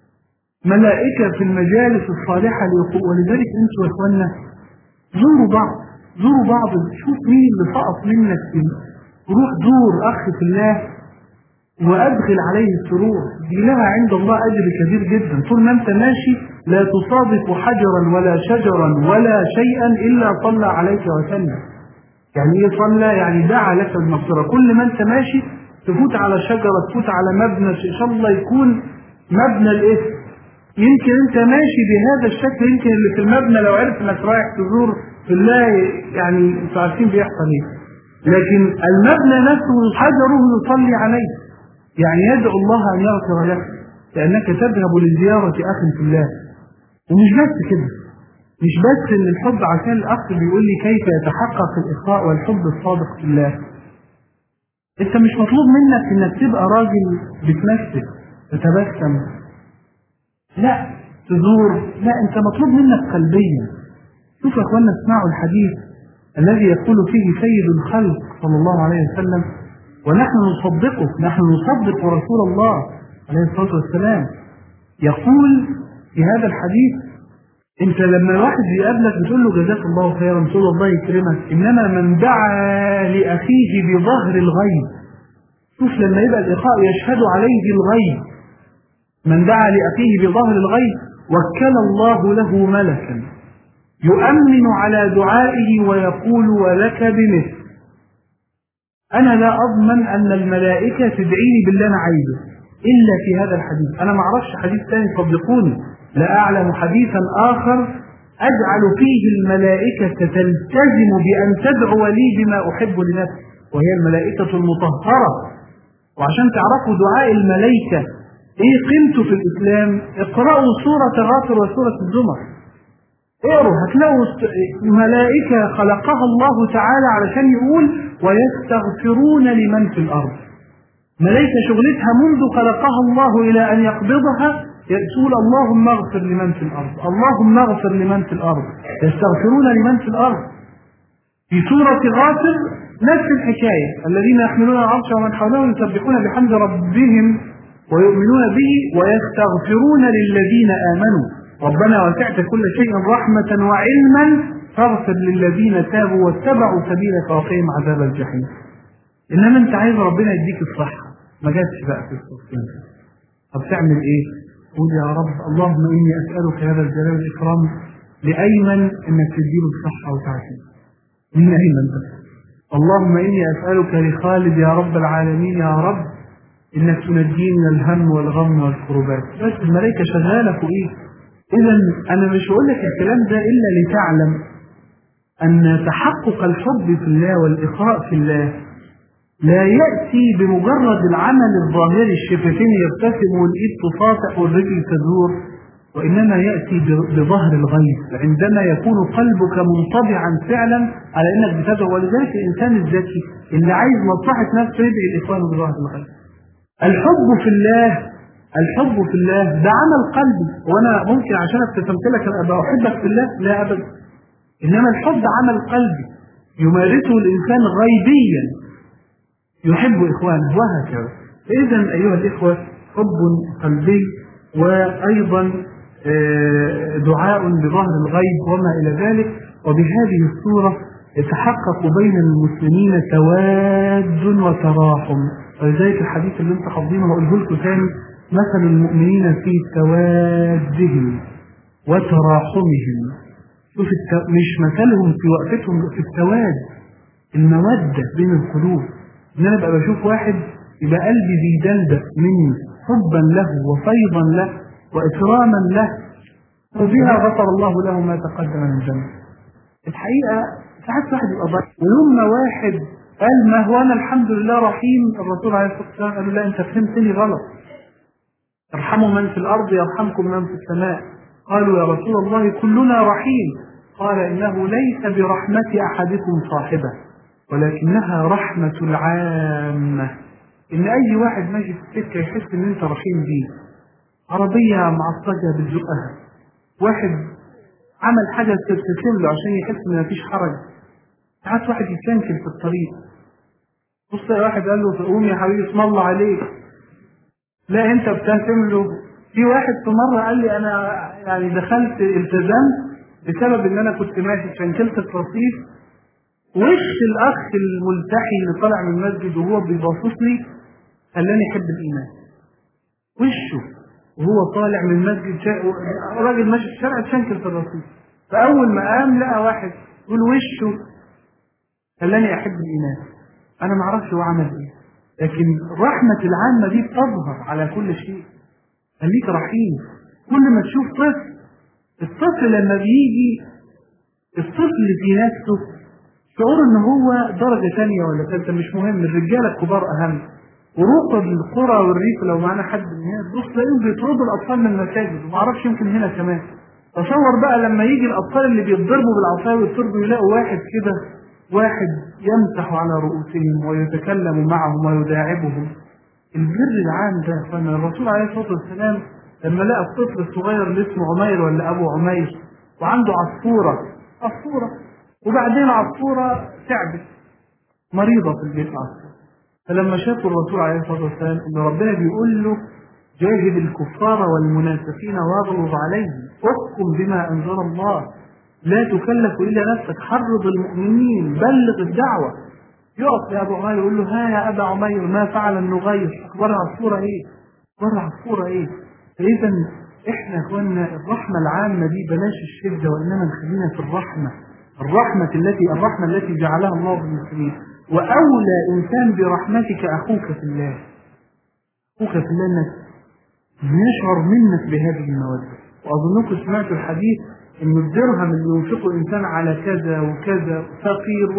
ملائكة في المجالس الصالحة ولذلك انتوا يا اخوانا زوروا بعض، شوف مين اللي سقط منك روح زور أخ في الله وأدخل عليه السرور، دي لها عند الله أجر كبير جدا. طول ما أنت ماشي لا تصادف حجرا ولا شجرا ولا شيئا إلا صلى عليك وسلم. يعني إيه صلى؟ يعني دعا لك المغفرة. كل ما أنت ماشي تفوت على شجرة، تفوت على مبنى، إن شاء الله يكون مبنى الإثم، يمكن أنت ماشي بهذا الشكل، يمكن اللي في المبنى لو عرف أنك رايح تزور في الله يعني انتوا عارفين بيحصل ايه. لكن المبنى نفسه حجره يصلي عليه، يعني يدعو الله ان يغفر لك لانك تذهب لزياره اخ في الله. ومش بس كده، مش بس ان الحب، عشان الاخ بيقول لي كيف يتحقق الاخاء والحب الصادق في الله. انت مش مطلوب منك انك تبقى راجل بتمثل تتبسم، لا تزور، لا، انت مطلوب منك قلبيا. شوف يا اخوانا، اسمعوا الحديث الذي يقول فيه سيد الخلق صلى الله عليه وسلم، ونحن نصدقه، نحن نصدق رسول الله عليه الصلاة والسلام. يقول في هذا الحديث: انت لما الواحد يقابلك بتقول له جزاك الله خيرا، تقول الله يكرمك، انما من دعا لاخيه بظهر الغيب. شوف لما يبقى الاخاء يشهد عليه الغيب، من دعا لاخيه بظهر الغيب وكل الله له ملكا يؤمن على دعائه ويقول ولك بمثل. انا لا اضمن ان الملائكه تدعيني باللي انا عايزه الا في هذا الحديث. انا ما اعرفش حديث ثاني، صدقوني لا اعلم حديثا اخر اجعل فيه الملائكه تلتزم بان تدعو لي بما احب لنفسي، وهي الملائكه المطهره. وعشان تعرفوا دعاء الملائكه ايه قيمته في الاسلام، اقرأوا سوره غافر وسوره الزمر، اقروا هتلاقوا ملائكه خلقها الله تعالى علشان يقول ويستغفرون لمن في الارض. ملائكه شغلتها منذ خلقها الله الى ان يقبضها يقول اللهم اغفر لمن في الارض، اللهم اغفر لمن في الارض، يستغفرون لمن في الارض. في سوره غافر نفس الحكايه، الذين يحملون العرش ومن حولهم يسبحون بحمد ربهم ويؤمنون به ويستغفرون للذين امنوا ربنا وسعت كل شيء رحمة وعلما فاغفر للذين تابوا واتبعوا سبيلك وقهم عذاب الجحيم. انما انت عايز ربنا يديك الصحة، ما جاتش بقى في الصوتين. طب تعمل ايه؟ قول يا رب اللهم اني اسألك هذا الجلال والاكرام لايمن انك تديله الصحة وتعافيه. من ايمن بس. اللهم اني اسألك لخالد يا رب العالمين يا رب انك تنجيه من الهم والغم والكربات. بس الملائكة شغالة فوقيه. إذا أنا مش هقول لك الكلام ده إلا لتعلم أن تحقق الحب في الله والإخاء في الله لا يأتي بمجرد العمل الظاهري، الشفتين يبتسم والإيد تطاطح والرجل تدور، وإنما يأتي بظهر الغيب عندما يكون قلبك منطبعا فعلا على أنك بتدعو. ولذلك الإنسان الذكي اللي عايز مصلحة نفسه يدعي الإخوان بظهر الغيب. الحب في الله، الحب في الله ده عمل قلبي، وانا ممكن عشان ابتسمت لك ابقى احبك في الله؟ لا ابدا. انما الحب عمل قلبي يمارسه الانسان غيبيا يحب اخوانه وهكذا. اذا ايها الاخوه حب قلبي وايضا دعاء بظهر الغيب وما الى ذلك. وبهذه الصوره يتحقق بين المسلمين تواد وتراحم. ولذلك الحديث اللي انت حافظينه هقوله لكم ثاني: مثل المؤمنين في توادهم وتراحمهم. شوف مش مثلهم في وقفتهم، في التواد، المودة بين القلوب. ان انا بقى بشوف واحد يبقى قلبي بيدلدق مني حبا له وفيضا له واكراما له، وبها غفر الله له ما تقدم من ذنبه. الحقيقة ساعات واحد يبقى ضعيف، ويوم ما واحد قال ما هو انا الحمد لله رحيم، الرسول عليه الصلاة والسلام قال لا انت فهمتني غلط، ارحموا من في الأرض يرحمكم من في السماء. قالوا يا رسول الله كلنا رحيم. قال إنه ليس برحمة أحدكم صاحبة ولكنها رحمة العامة. إن أي واحد ماشي في السكة يحس إن أنت رحيم بيه. عربية معصجة بتزقها، واحد عمل حاجة تبتسم له عشان يحس إن مفيش حرج. ساعات واحد يتكنكل في الطريق، بص يا واحد قال له قوم يا حبيبي اسم الله عليك، لا انت بتهتم له. في واحد في مرة قال لي انا يعني دخلت التزمت بسبب ان انا كنت ماشي شنكلت الرصيف، وش الاخ الملتحي اللي طالع من المسجد وهو بيباصص لي خلاني احب الايمان. وشه وهو طالع من المسجد راجل ماشي في الشارع شنكلت الرصيف، فاول ما قام لقى واحد يقول وشه خلاني احب الايمان. انا ما اعرفش هو عمل ايه، لكن الرحمة العامة دي بتظهر على كل شيء. خليك رحيم. كل ما تشوف طفل، الطفل لما بيجي الطفل في نفسه شعور ان هو درجة ثانية ولا ثالثة مش مهم، الرجالة الكبار اهم. وروق القرى والريف لو معانا حد من هنا تبص تلاقيهم بيطردوا الاطفال من المساجد، ومعرفش يمكن هنا كمان. تصور بقى لما يجي الاطفال اللي بيتضربوا بالعصايه ويطردوا يلاقوا واحد كده، واحد يمسح على رؤوسهم ويتكلم معهم ويداعبهم. البر العام ده يا اخوانا، الرسول عليه الصلاه والسلام لما لقى الطفل الصغير اللي اسمه عمير ولا ابو عمير وعنده عصفوره، وبعدين عصفوره تعبت مريضه في البيت عصفوره، فلما شافوا الرسول عليه الصلاه والسلام ان ربنا بيقول له جاهد الكفار والمنافقين واغلظ عليهم احكم بما انزل الله لا تكلف الا نفسك حرض المؤمنين بلغ الدعوه، يقف يا ابو عمير يقول له ها يا ابا عمير ما فعل النغير، اخبار العصفوره ايه؟ فاذا احنا يا اخوانا الرحمه العامه دي بلاش الشده، وانما نخلينا في الرحمه التي جعلها الله بالمسلمين. واولى انسان برحمتك اخوك في الله، انك يشعر منك بهذه الموده. واظنكم سمعتوا الحديث ان الدرهم اللي ينفقه انسان على كذا وكذا فقير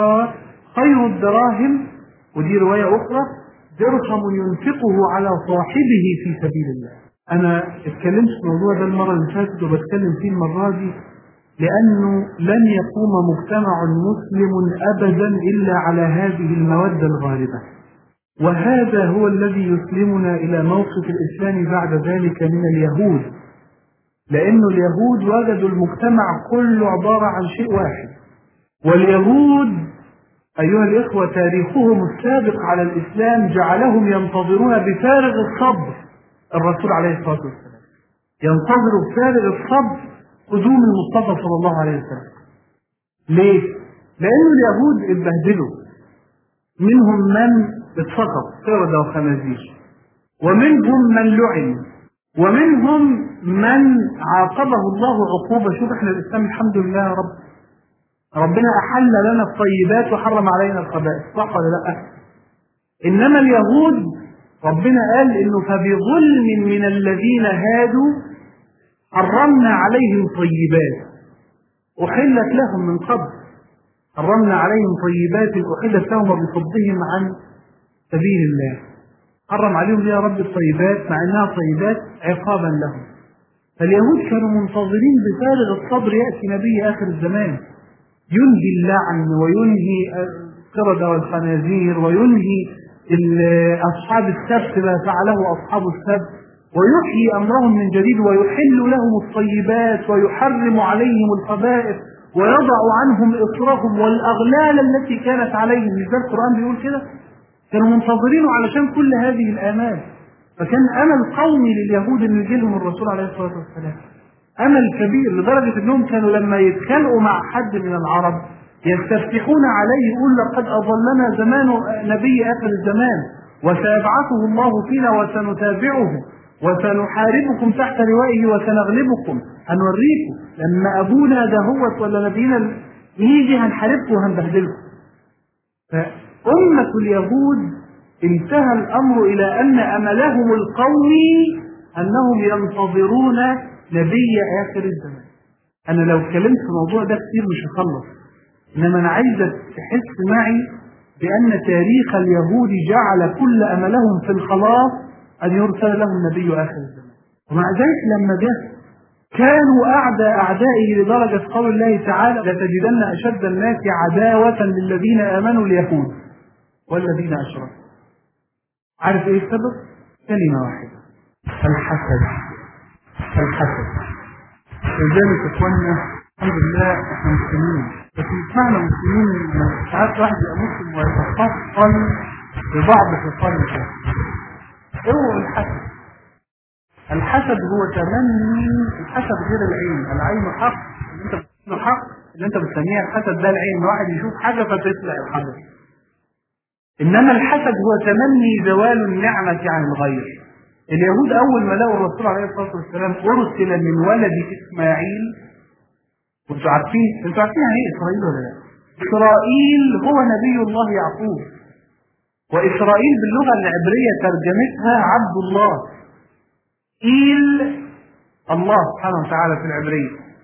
خير الدراهم، ودي روايه اخرى درهم ينفقه على صاحبه في سبيل الله. انا اتكلمت في الموضوع ده المره اللي فاتت وبتكلم فيه المره دي، لانه لن يقوم مجتمع مسلم ابدا الا على هذه الموده الغالبه، وهذا هو الذي يسلمنا إلى موقف الإسلام بعد ذلك من اليهود، لأن اليهود وجدوا المجتمع كله عبارة عن شيء واحد. واليهود أيها الإخوة تاريخهم السابق على الإسلام جعلهم ينتظرون بفارغ الصبر الرسول عليه الصلاة والسلام، ينتظر بفارغ الصبر قدوم المصطفى صلى الله عليه وسلم. ليه؟ لأن اليهود اتبهدلوا، منهم من اتسقط قردة وخنازير، ومنهم من لعن، ومنهم من عاقبه الله عقوبة. شوف احنا الإسلام الحمد لله يا رب، ربنا أحل لنا الطيبات وحرم علينا الخبائث، صح ولا لا؟ إنما اليهود ربنا قال إنه فبظلم من الذين هادوا حرمنا عليهم طيبات أحلت لهم من قبل، حرمنا عليهم طيبات أحلت لهم بصدهم عن سبيل الله. حرم عليهم ليه يا رب الطيبات مع انها طيبات عقابا لهم؟ فاليهود كانوا منتظرين بفارغ الصبر ياتي نبي اخر الزمان ينهي اللعن وينهي القردة والخنازير وينهي اصحاب السبت ما فعله اصحاب السبت، ويحيي امرهم من جديد ويحل لهم الطيبات ويحرم عليهم الخبائث ويضع عنهم اصرهم والاغلال التي كانت عليهم. مش ده القران بيقول كده؟ كانوا منتظرينه علشان كل هذه الآمال. فكان أمل قومي لليهود أن يجي لهم الرسول عليه الصلاة والسلام، أمل كبير لدرجة أنهم كانوا لما يتخانقوا مع حد من العرب يستفتحون عليه يقول لقد أضلنا زمان نبي آخر الزمان وسيبعثه الله فينا وسنتابعه وسنحاربكم تحت لوائه وسنغلبكم، هنوريكم لما أبونا دهوت ولا نبينا يجي هنحاربكم وهنبهدلكم. أمة اليهود انتهى الأمر إلى أن أملهم القومي أنهم ينتظرون نبي آخر الزمان. أنا لو اتكلمت في الموضوع ده كتير مش هخلص، إنما أنا عايزك تحس معي بأن تاريخ اليهود جعل كل أملهم في الخلاص أن يرسل لهم نبي آخر الزمان. ومع ذلك لما جاء كانوا أعدائه لدرجة قول الله تعالى لتجدن أشد الناس عداوة للذين آمنوا اليهود والذين أشركوا. عارف إيه السبب؟ كلمة واحدة، الحسد. لذلك إخواننا الحمد لله إحنا مسلمين، بس مش معنى مسلمين إن ساعات واحد يبقى مسلم ويتفصل ببعض خصال الكافر. اوعوا الحسد هو تمني، الحسد غير العين حق، اللي انت بتسميها الحسد ده العين، واحد يشوف حاجة فتطلع الحسد. انما الحسد هو تمني زوال النعمة عن الغير. اليهود اول ما لقوا الرسول عليه الصلاة والسلام ارسل من ولد اسماعيل، وانتوا عارفين يعني ايه اسرائيل ولا لا؟ اسرائيل هو نبي الله يعقوب، واسرائيل باللغة العبرية ترجمتها عبد الله، الله سبحانه وتعالى في العبرية.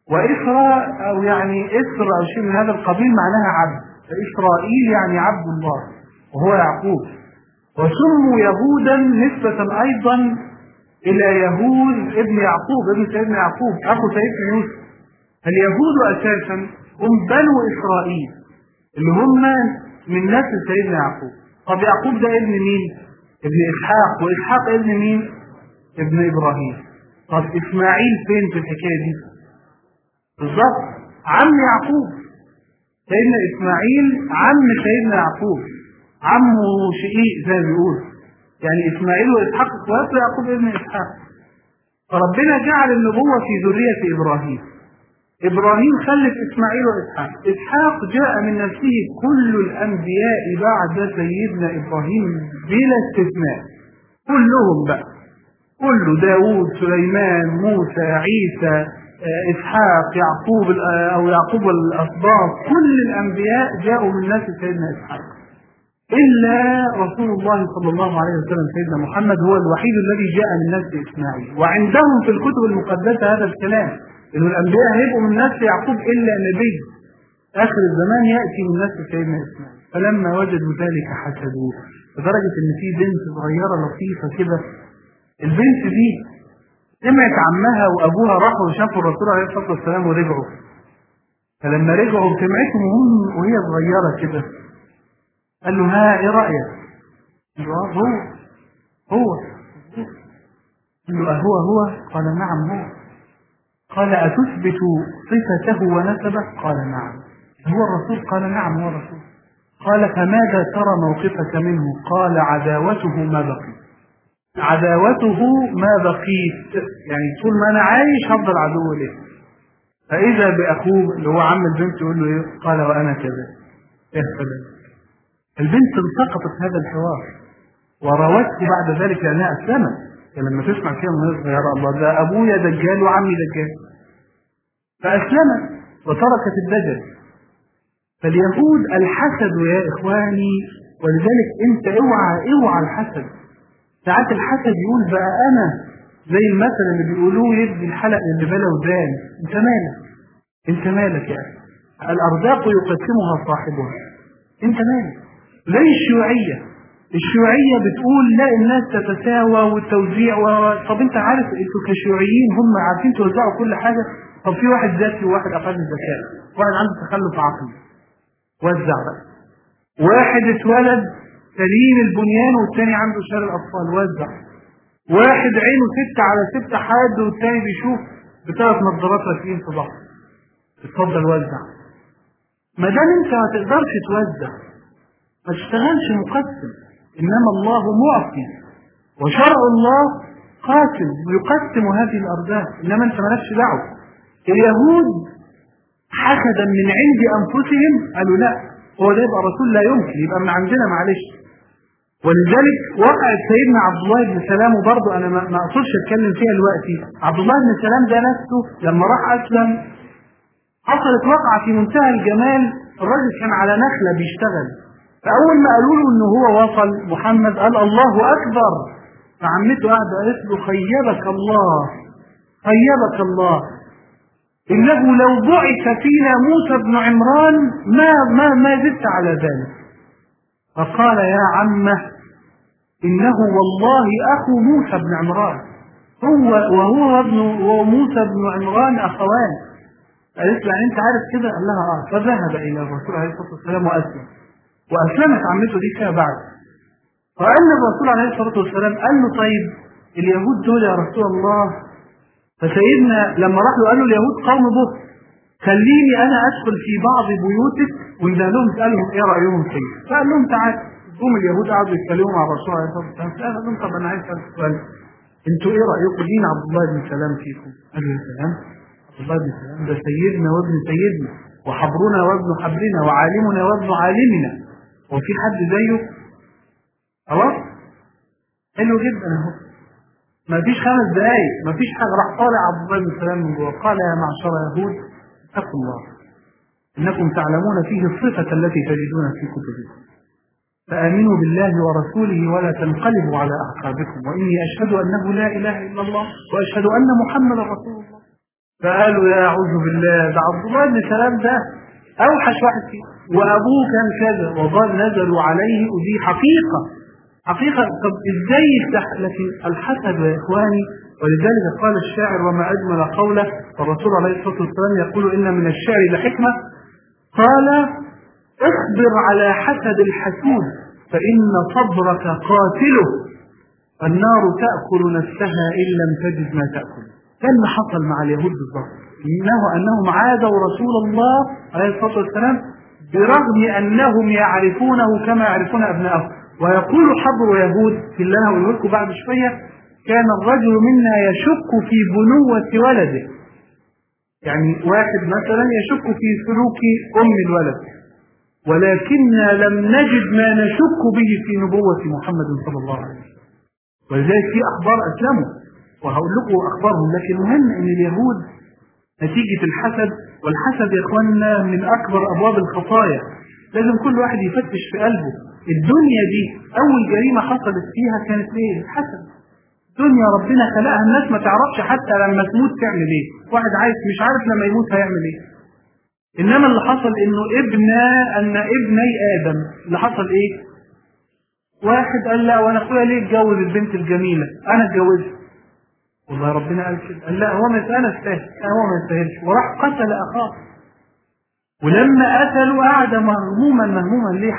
وإسرى أو يعني إسر أو شيء من هذا القبيل معناها عبد، فإسرائيل يعني عبد الله وهو يعقوب. وسموا يهودا نسبة أيضا إلى يهود ابن يعقوب، ابن سيدنا يعقوب أخو سيدنا يوسف. اليهود أساسا هم بنو إسرائيل اللي هم من نسل سيدنا يعقوب. طب يعقوب ده ابن مين؟ ابن إسحاق، وإسحاق ابن مين؟ ابن إبراهيم. طب إسماعيل فين في الحكاية دي؟ بالظبط عم يعقوب، سيدنا إسماعيل عم سيدنا يعقوب، عمه شقيق زي ما بيقول، يعني إسماعيل وإسحاق إخوات ويعقوب ابن إسحاق. فربنا جعل النبوة في ذرية إبراهيم. إبراهيم خلف إسماعيل وإسحاق، إسحاق جاء من نفسه كل الأنبياء بعد سيدنا إبراهيم بلا استثناء، كلهم بقى، كل داود، سليمان، موسى، عيسى، إسحاق، يعقوب أو يعقوب الأسباط، كل الأنبياء جاءوا من نسل سيدنا إسحاق إلا رسول الله صلى الله عليه وسلم سيدنا محمد هو الوحيد الذي جاء من نسل إسماعيل. وعندهم في الكتب المقدسة هذا الكلام، إن الأنبياء هيبقوا من نسل يعقوب إلا نبي آخر الزمان يأتي من نسل سيدنا إسماعيل. فلما وجدوا ذلك حسدوه، لدرجة إن في بنت صغيرة لطيفة كده، البنت دي سمعت عمها وأبوها راحوا وشافوا الرسول عليه الصلاة والسلام ورجعوا. فلما رجعوا سمعتهم وهي صغيرة كده، قال له ها إيه رأيك؟ قال له هو قال له هو؟ قال نعم هو. قال أتثبت صفته ونسبه؟ قال نعم. هو الرسول؟ قال نعم هو الرسول. قال فماذا ترى موقفك منه؟ قال عداوته ما بقيت، عداوته ما بقيت، يعني طول ما أنا عايش هفضل عدو له. فإذا بأخوه اللي هو عم البنت يقول له إيه؟ قال وأنا كذا. يا سلام، البنت التقطت هذا الحوار وراودته بعد ذلك لأنها أسلمت. يعني لما تسمع فيها من يا الله ده أبويا دجال وعمي دجال، فأسلمت وتركت الدجل. فاليهود الحسد يا إخواني، ولذلك أنت اوعى الحسد. ساعات الحسد يقول بقى أنا زي المثل اللي بيقولوه يدي الحلق اللي بلا ودان. أنت مالك يا أخي؟ الأرزاق يقسمها صاحبها، أنت مالك؟ زي الشيوعية بتقول لا الناس تتساوى والتوزيع طب أنت عارف أنتوا كشيوعيين هم عارفين توزعوا كل حاجة. طب في واحد ذكي وواحد أقل ذكاء، واحد عنده تخلف عقلي، وزع بقى. واحد اتولد سليم البنيان والتاني عنده شلل الأطفال، وزع. واحد عينه 6/6 حاد والتاني بيشوف ب3 نظارات راكبين في بعض، اتفضل وزع. ما دام انت ما تقدرش توزع ما تشتغلش مقسم، انما الله معطي وشرع الله قاسم ويقسم هذه الارزاق، انما انت مالكش دعوه. اليهود حسدا من عند انفسهم قالوا لا هو ده يبقى رسول، لا يمكن يبقى من عندنا معلش. ولذلك وقعت سيدنا عبد الله بن سلام، وبرضه انا ما اقصدش اتكلم فيها دلوقتي. عبد الله بن سلام ده نفسه لما راح اسلم حصلت وقعه في منتهى الجمال. الراجل كان على نخله بيشتغل، فاول ما قالوا له ان هو وصل محمد قال الله اكبر. فعمته قاعده قالت له خيبك الله، انه لو بعث فينا موسى بن عمران ما زدت على ذلك. فقال يا عمه انه والله اخو موسى بن عمران، هو وموسى بن عمران اخوان. قالت له يعني انت عارف كده؟ قال لها فذهب الى الرسول عليه الصلاه والسلام واسلمت عمته دي فيها بعد. فقال الرسول عليه الصلاه والسلام قال له طيب اليهود دول يا رسول الله. فسيدنا لما راح له قال له اليهود قوم بهت، خليني انا ادخل في بعض بيوتك وانده لهم اسالهم ايه رايهم فيه. فقال لهم تعال. قوم اليهود قعدوا يتكلموا مع الرسول عليه الصلاه والسلام. قال لهم طب انا عايز اسال سؤال، انتوا ايه رايكم دين عبد الله بن سلام فيكم؟ قالوا يا سلام، عبد الله بن سلام ده سيدنا وابن سيدنا وحبرنا وابن حبرنا وعالمنا وابن عالمنا، وفي حد زيه؟ خلاص حلو جدا اهو. ما فيش 5 دقايق ما فيش حاجه، راح طالع عبد الله بن سلام من جوه قال يا معشر يهود اتقوا الله انكم تعلمون فيه الصفه التي تجدون في كتبكم، فامنوا بالله ورسوله ولا تنقلبوا على اعقابكم، واني اشهد انه لا اله الا الله واشهد ان محمدا رسول الله. فقالوا يا أعوذ بالله، ده عبد الله بن سلام ده أوحش واحد فيه، وأبوه كان كذا، وظل نزلوا عليه، ودي حقيقة. طب إزاي يفتح؟ لكن الحسد يا إخواني، ولذلك قال الشاعر وما أجمل قوله، والرسول عليه الصلاة والسلام يقول إن من الشعر لحكمة، قال اصبر على حسد الحسود فإن صبرك قاتله، النار تأكل نفسها إن لم تجد ما تأكل. ده اللي حصل مع اليهود بالضبط، أنهم عادوا رسول الله عليه الصلاة والسلام برغم أنهم يعرفونه كما يعرفون أبنائهم. ويقول حبر يهود في الله ويقول بعد شوية: كان الرجل منا يشك في بنوة ولده، يعني واحد مثلا يشك في سلوك الولد، ولكننا لم نجد ما نشك به في نبوة محمد صلى الله عليه وسلم. ولذلك في أخبار أسلموا وهقول لكم أخبارهم. لكن مهم أن اليهود نتيجة الحسد، والحسد يا إخواننا من أكبر أبواب الخطايا، لازم كل واحد يفتش في قلبه. الدنيا دي أول جريمة حصلت فيها كانت إيه؟ الحسد. دنيا ربنا خلقها، الناس ما تعرفش حتى لما تموت تعمل إيه. واحد عايز مش عارف لما يموت هيعمل إيه. إنما اللي حصل إنه ابني آدم اللي حصل إيه؟ واحد قال لا، وأنا أخويا ليه اتجوز البنت الجميلة؟ أنا اتجوزها. والله ربنا قال كده، قال لا هو ما يستاهلش، وراح قتل أخاه. ولما قتلوا قعد مهموما ليه؟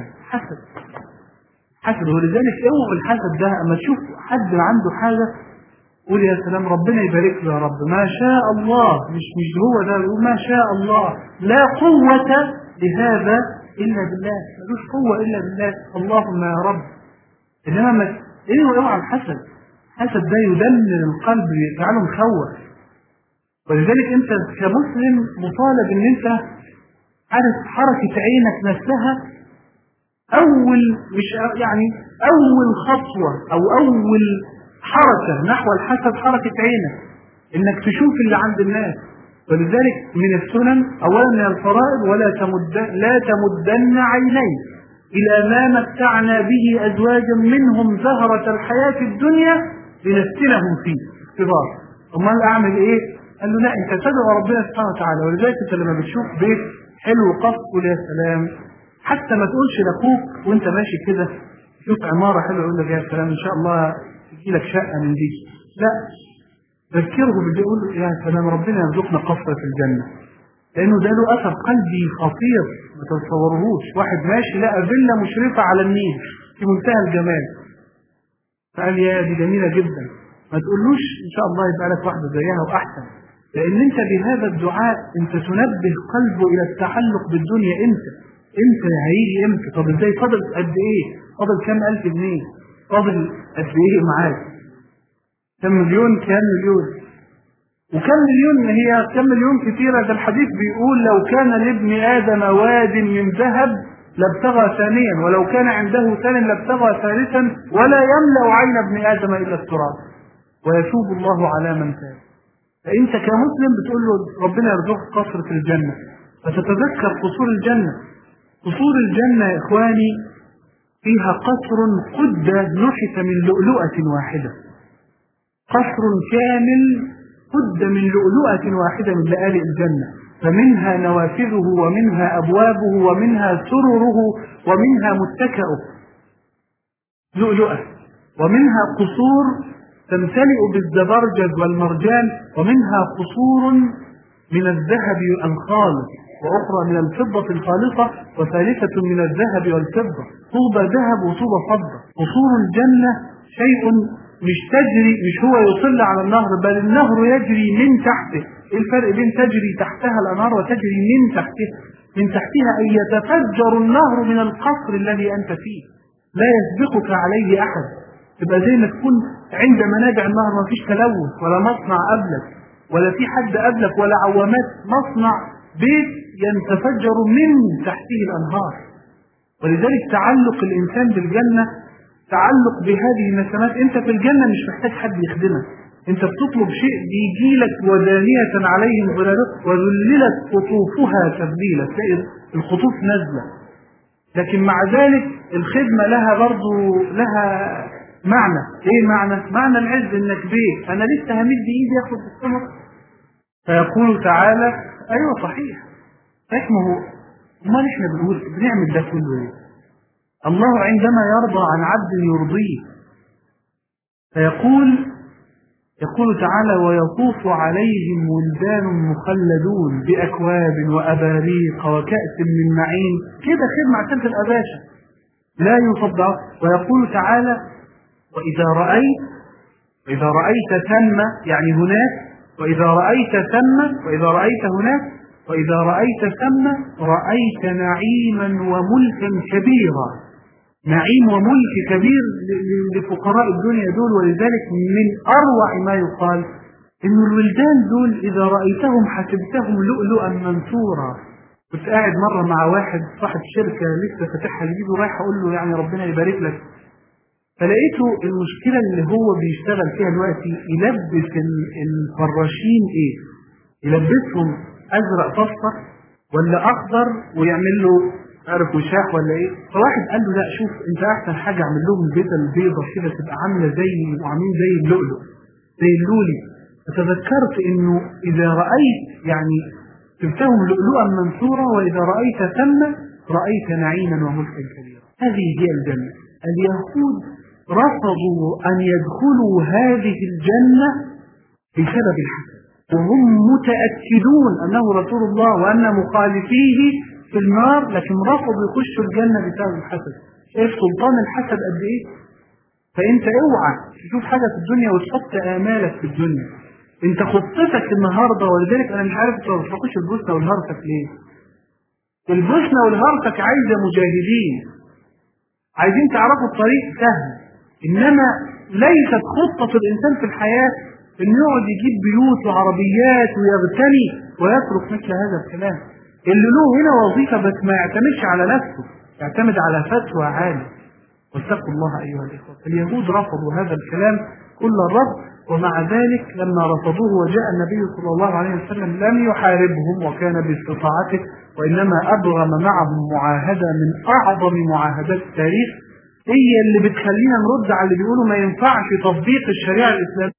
حسد. ولذلك اوعوا الحسد ده، اما تشوف حد عنده حاجه قول يا سلام ربنا يبارك له يا رب، ما شاء الله، مش هو ده، يقول ما شاء الله، لا قوه لهذا الا بالله، ملوش قوه الا بالله، اللهم يا رب. انما اوعى الحسد ده يدمر القلب، يجعله مخوف. ولذلك انت كمسلم مطالب ان انت عارف حركه عينك نفسها، أول خطوة أو أول حركة نحو الحسد حركة عينك، إنك تشوف اللي عند الناس. ولذلك من السنن أولا من الفرائض لا تمدن عينيك إلى ما متعنا به أزواجا منهم زهرة الحياة الدنيا لنفتنهم فيه اختبار. أمال أعمل إيه؟ قال له لا، أنت تدعو ربنا سبحانه وتعالى. ولذلك أنت لما بتشوف بيت حلو قصه يا سلام، حتى ما تقولش لاخوك وانت ماشي كده شوف عماره حلوه يقول لك يا سلام ان شاء الله تجي لك شقه من دي، لا، ذكره باللي يقول يا سلام ربنا يرزقنا قصر في الجنه، لانه ده له اثر قلبي خطير ما تتصوروهوش. واحد ماشي لقى فيلا مشرفه على النيل في منتهى الجمال، فقال يا دي جميله جدا، ما تقولوش ان شاء الله يبقى لك واحده زيها واحسن، لان انت بهذا الدعاء انت تنبه قلبه الى التعلق بالدنيا. انت هيجي امتى؟ طب ازاي؟ فاضل قد ايه؟ فاضل كام الف جنيه؟ فاضل قد ايه معاك؟ كم مليون؟ وكم مليون؟ هي كم مليون كثيره. ده الحديث بيقول لو كان لابن ادم واد من ذهب لابتغى ثانيا، ولو كان عنده ثان لابتغى ثالثا، ولا يملا عين ابن ادم الا التراب ويتوب الله على من تاب. فانت كمسلم بتقول له ربنا يرزقك قصر في الجنه، فتتذكر قصور الجنه. قصور الجنة يا إخواني فيها قصر قد نحت من لؤلؤة واحدة، قصر كامل قد من لؤلؤة واحدة من لآلئ الجنة، فمنها نوافذه ومنها أبوابه ومنها سرره ومنها متكأه لؤلؤة، ومنها قصور تمتلئ بالزبرجد والمرجان، ومنها قصور من الذهب الخالص، وأخرى من الفضة الخالصة، وثالثة من الذهب والفضة، طوبى ذهب وطوبى فضة. قصور الجنة شيء مش هو يطل على النهر، بل النهر يجري من تحته. إيه الفرق بين تجري تحتها الأنهار وتجري من تحتها أن يتفجر النهر من القصر الذي أنت فيه، لا يسبقك عليه أحد. تبقى زي ما تكون عند منابع النهر ما فيش تلوث ولا مصنع قبلك ولا في حد قبلك ولا عوامات، مصنع بيت يتفجر من تحته الأنهار. ولذلك تعلق الإنسان بالجنة تعلق بهذه النسمات. أنت في الجنة مش محتاج حد يخدمك، أنت بتطلب شيء بيجي لك، ودانية عليهم ظلالها وذللت قطوفها تذليلا، تلاقي القطوف نازلة. لكن مع ذلك الخدمة لها برضو لها معنى. ايه معنى العز؟ انك بيه انا لسه همد ايدي اخد الثمر، فيقول تعالى أيوة صحيح، اسمه امال احنا بنعمل ده كله ايه؟ الله عندما يرضى عن عبد يرضيه، يقول تعالى ويطوف عليهم ولدان مخلدون بأكواب وأباريق وكأس من معين، كده خدمة عشان تبقى باشا لا يصدق. ويقول تعالى وإذا رأيت ثم يعني هناك، وإذا رأيت ثم وإذا رأيت هناك وإذا رأيت ثم رأيت نعيما وملكا كبيرا. نعيم وملك كبير لفقراء الدنيا دول. ولذلك من أروع ما يقال إن الولدان دول إذا رأيتهم حسبتهم لؤلؤا منثورا. كنت قاعد مرة مع واحد صاحب شركة لسه فاتحها جديد ورايح أقول له يعني ربنا يبارك لك، فلقيته المشكلة اللي هو بيشتغل فيها دلوقتي يلبس الفراشين ايه؟ يلبسهم ازرق فاصفر ولا اخضر ويعمل له عارف وشاح ولا ايه؟ فواحد قال له لا شوف انت احسن حاجة اعمل لهم البيضة البيضة كده تبقى عاملة زي وعاملين زي اللؤلؤ زي اللولي. فتذكرت انه اذا رأيت يعني شفتهم لؤلؤا منثورا واذا رأيت ثم رأيت نعيما وملكا كبيرا. هذه هي الجنة. اليهود رفضوا أن يدخلوا هذه الجنة بسبب الحسد، وهم متأكدون أنه رسول الله وأن مخالفيه في النار، لكن رفضوا يخشوا الجنة بسبب الحسد. شايف سلطان الحسد قد إيه؟ فأنت اوعى تشوف حاجة في الدنيا وتحط آمالك في الدنيا. أنت خطتك النهاردة، ولذلك أنا مش عارف أنت ما بتحطش البوسنة والهرتك ليه؟ البوسنة والهرتك عايزة مجاهدين، عايزين تعرفوا الطريق سهل، إنما ليست خطة الإنسان في الحياة إنه يقعد يجيب بيوت وعربيات ويغتني ويترك مثل هذا الكلام. اللي له هنا وظيفة بس ما يعتمدش على نفسه، يعتمد على فتوى عالي. واتقوا الله أيها الإخوة. اليهود رفضوا هذا الكلام كل الرفض، ومع ذلك لما رفضوه وجاء النبي صلى الله عليه وسلم لم يحاربهم وكان باستطاعته، وإنما أبرم معهم معاهدة من أعظم معاهدات التاريخ، هي اللي بتخلينا نرد على اللي بيقولوا ما ينفعش تطبيق الشريعة الإسلامية.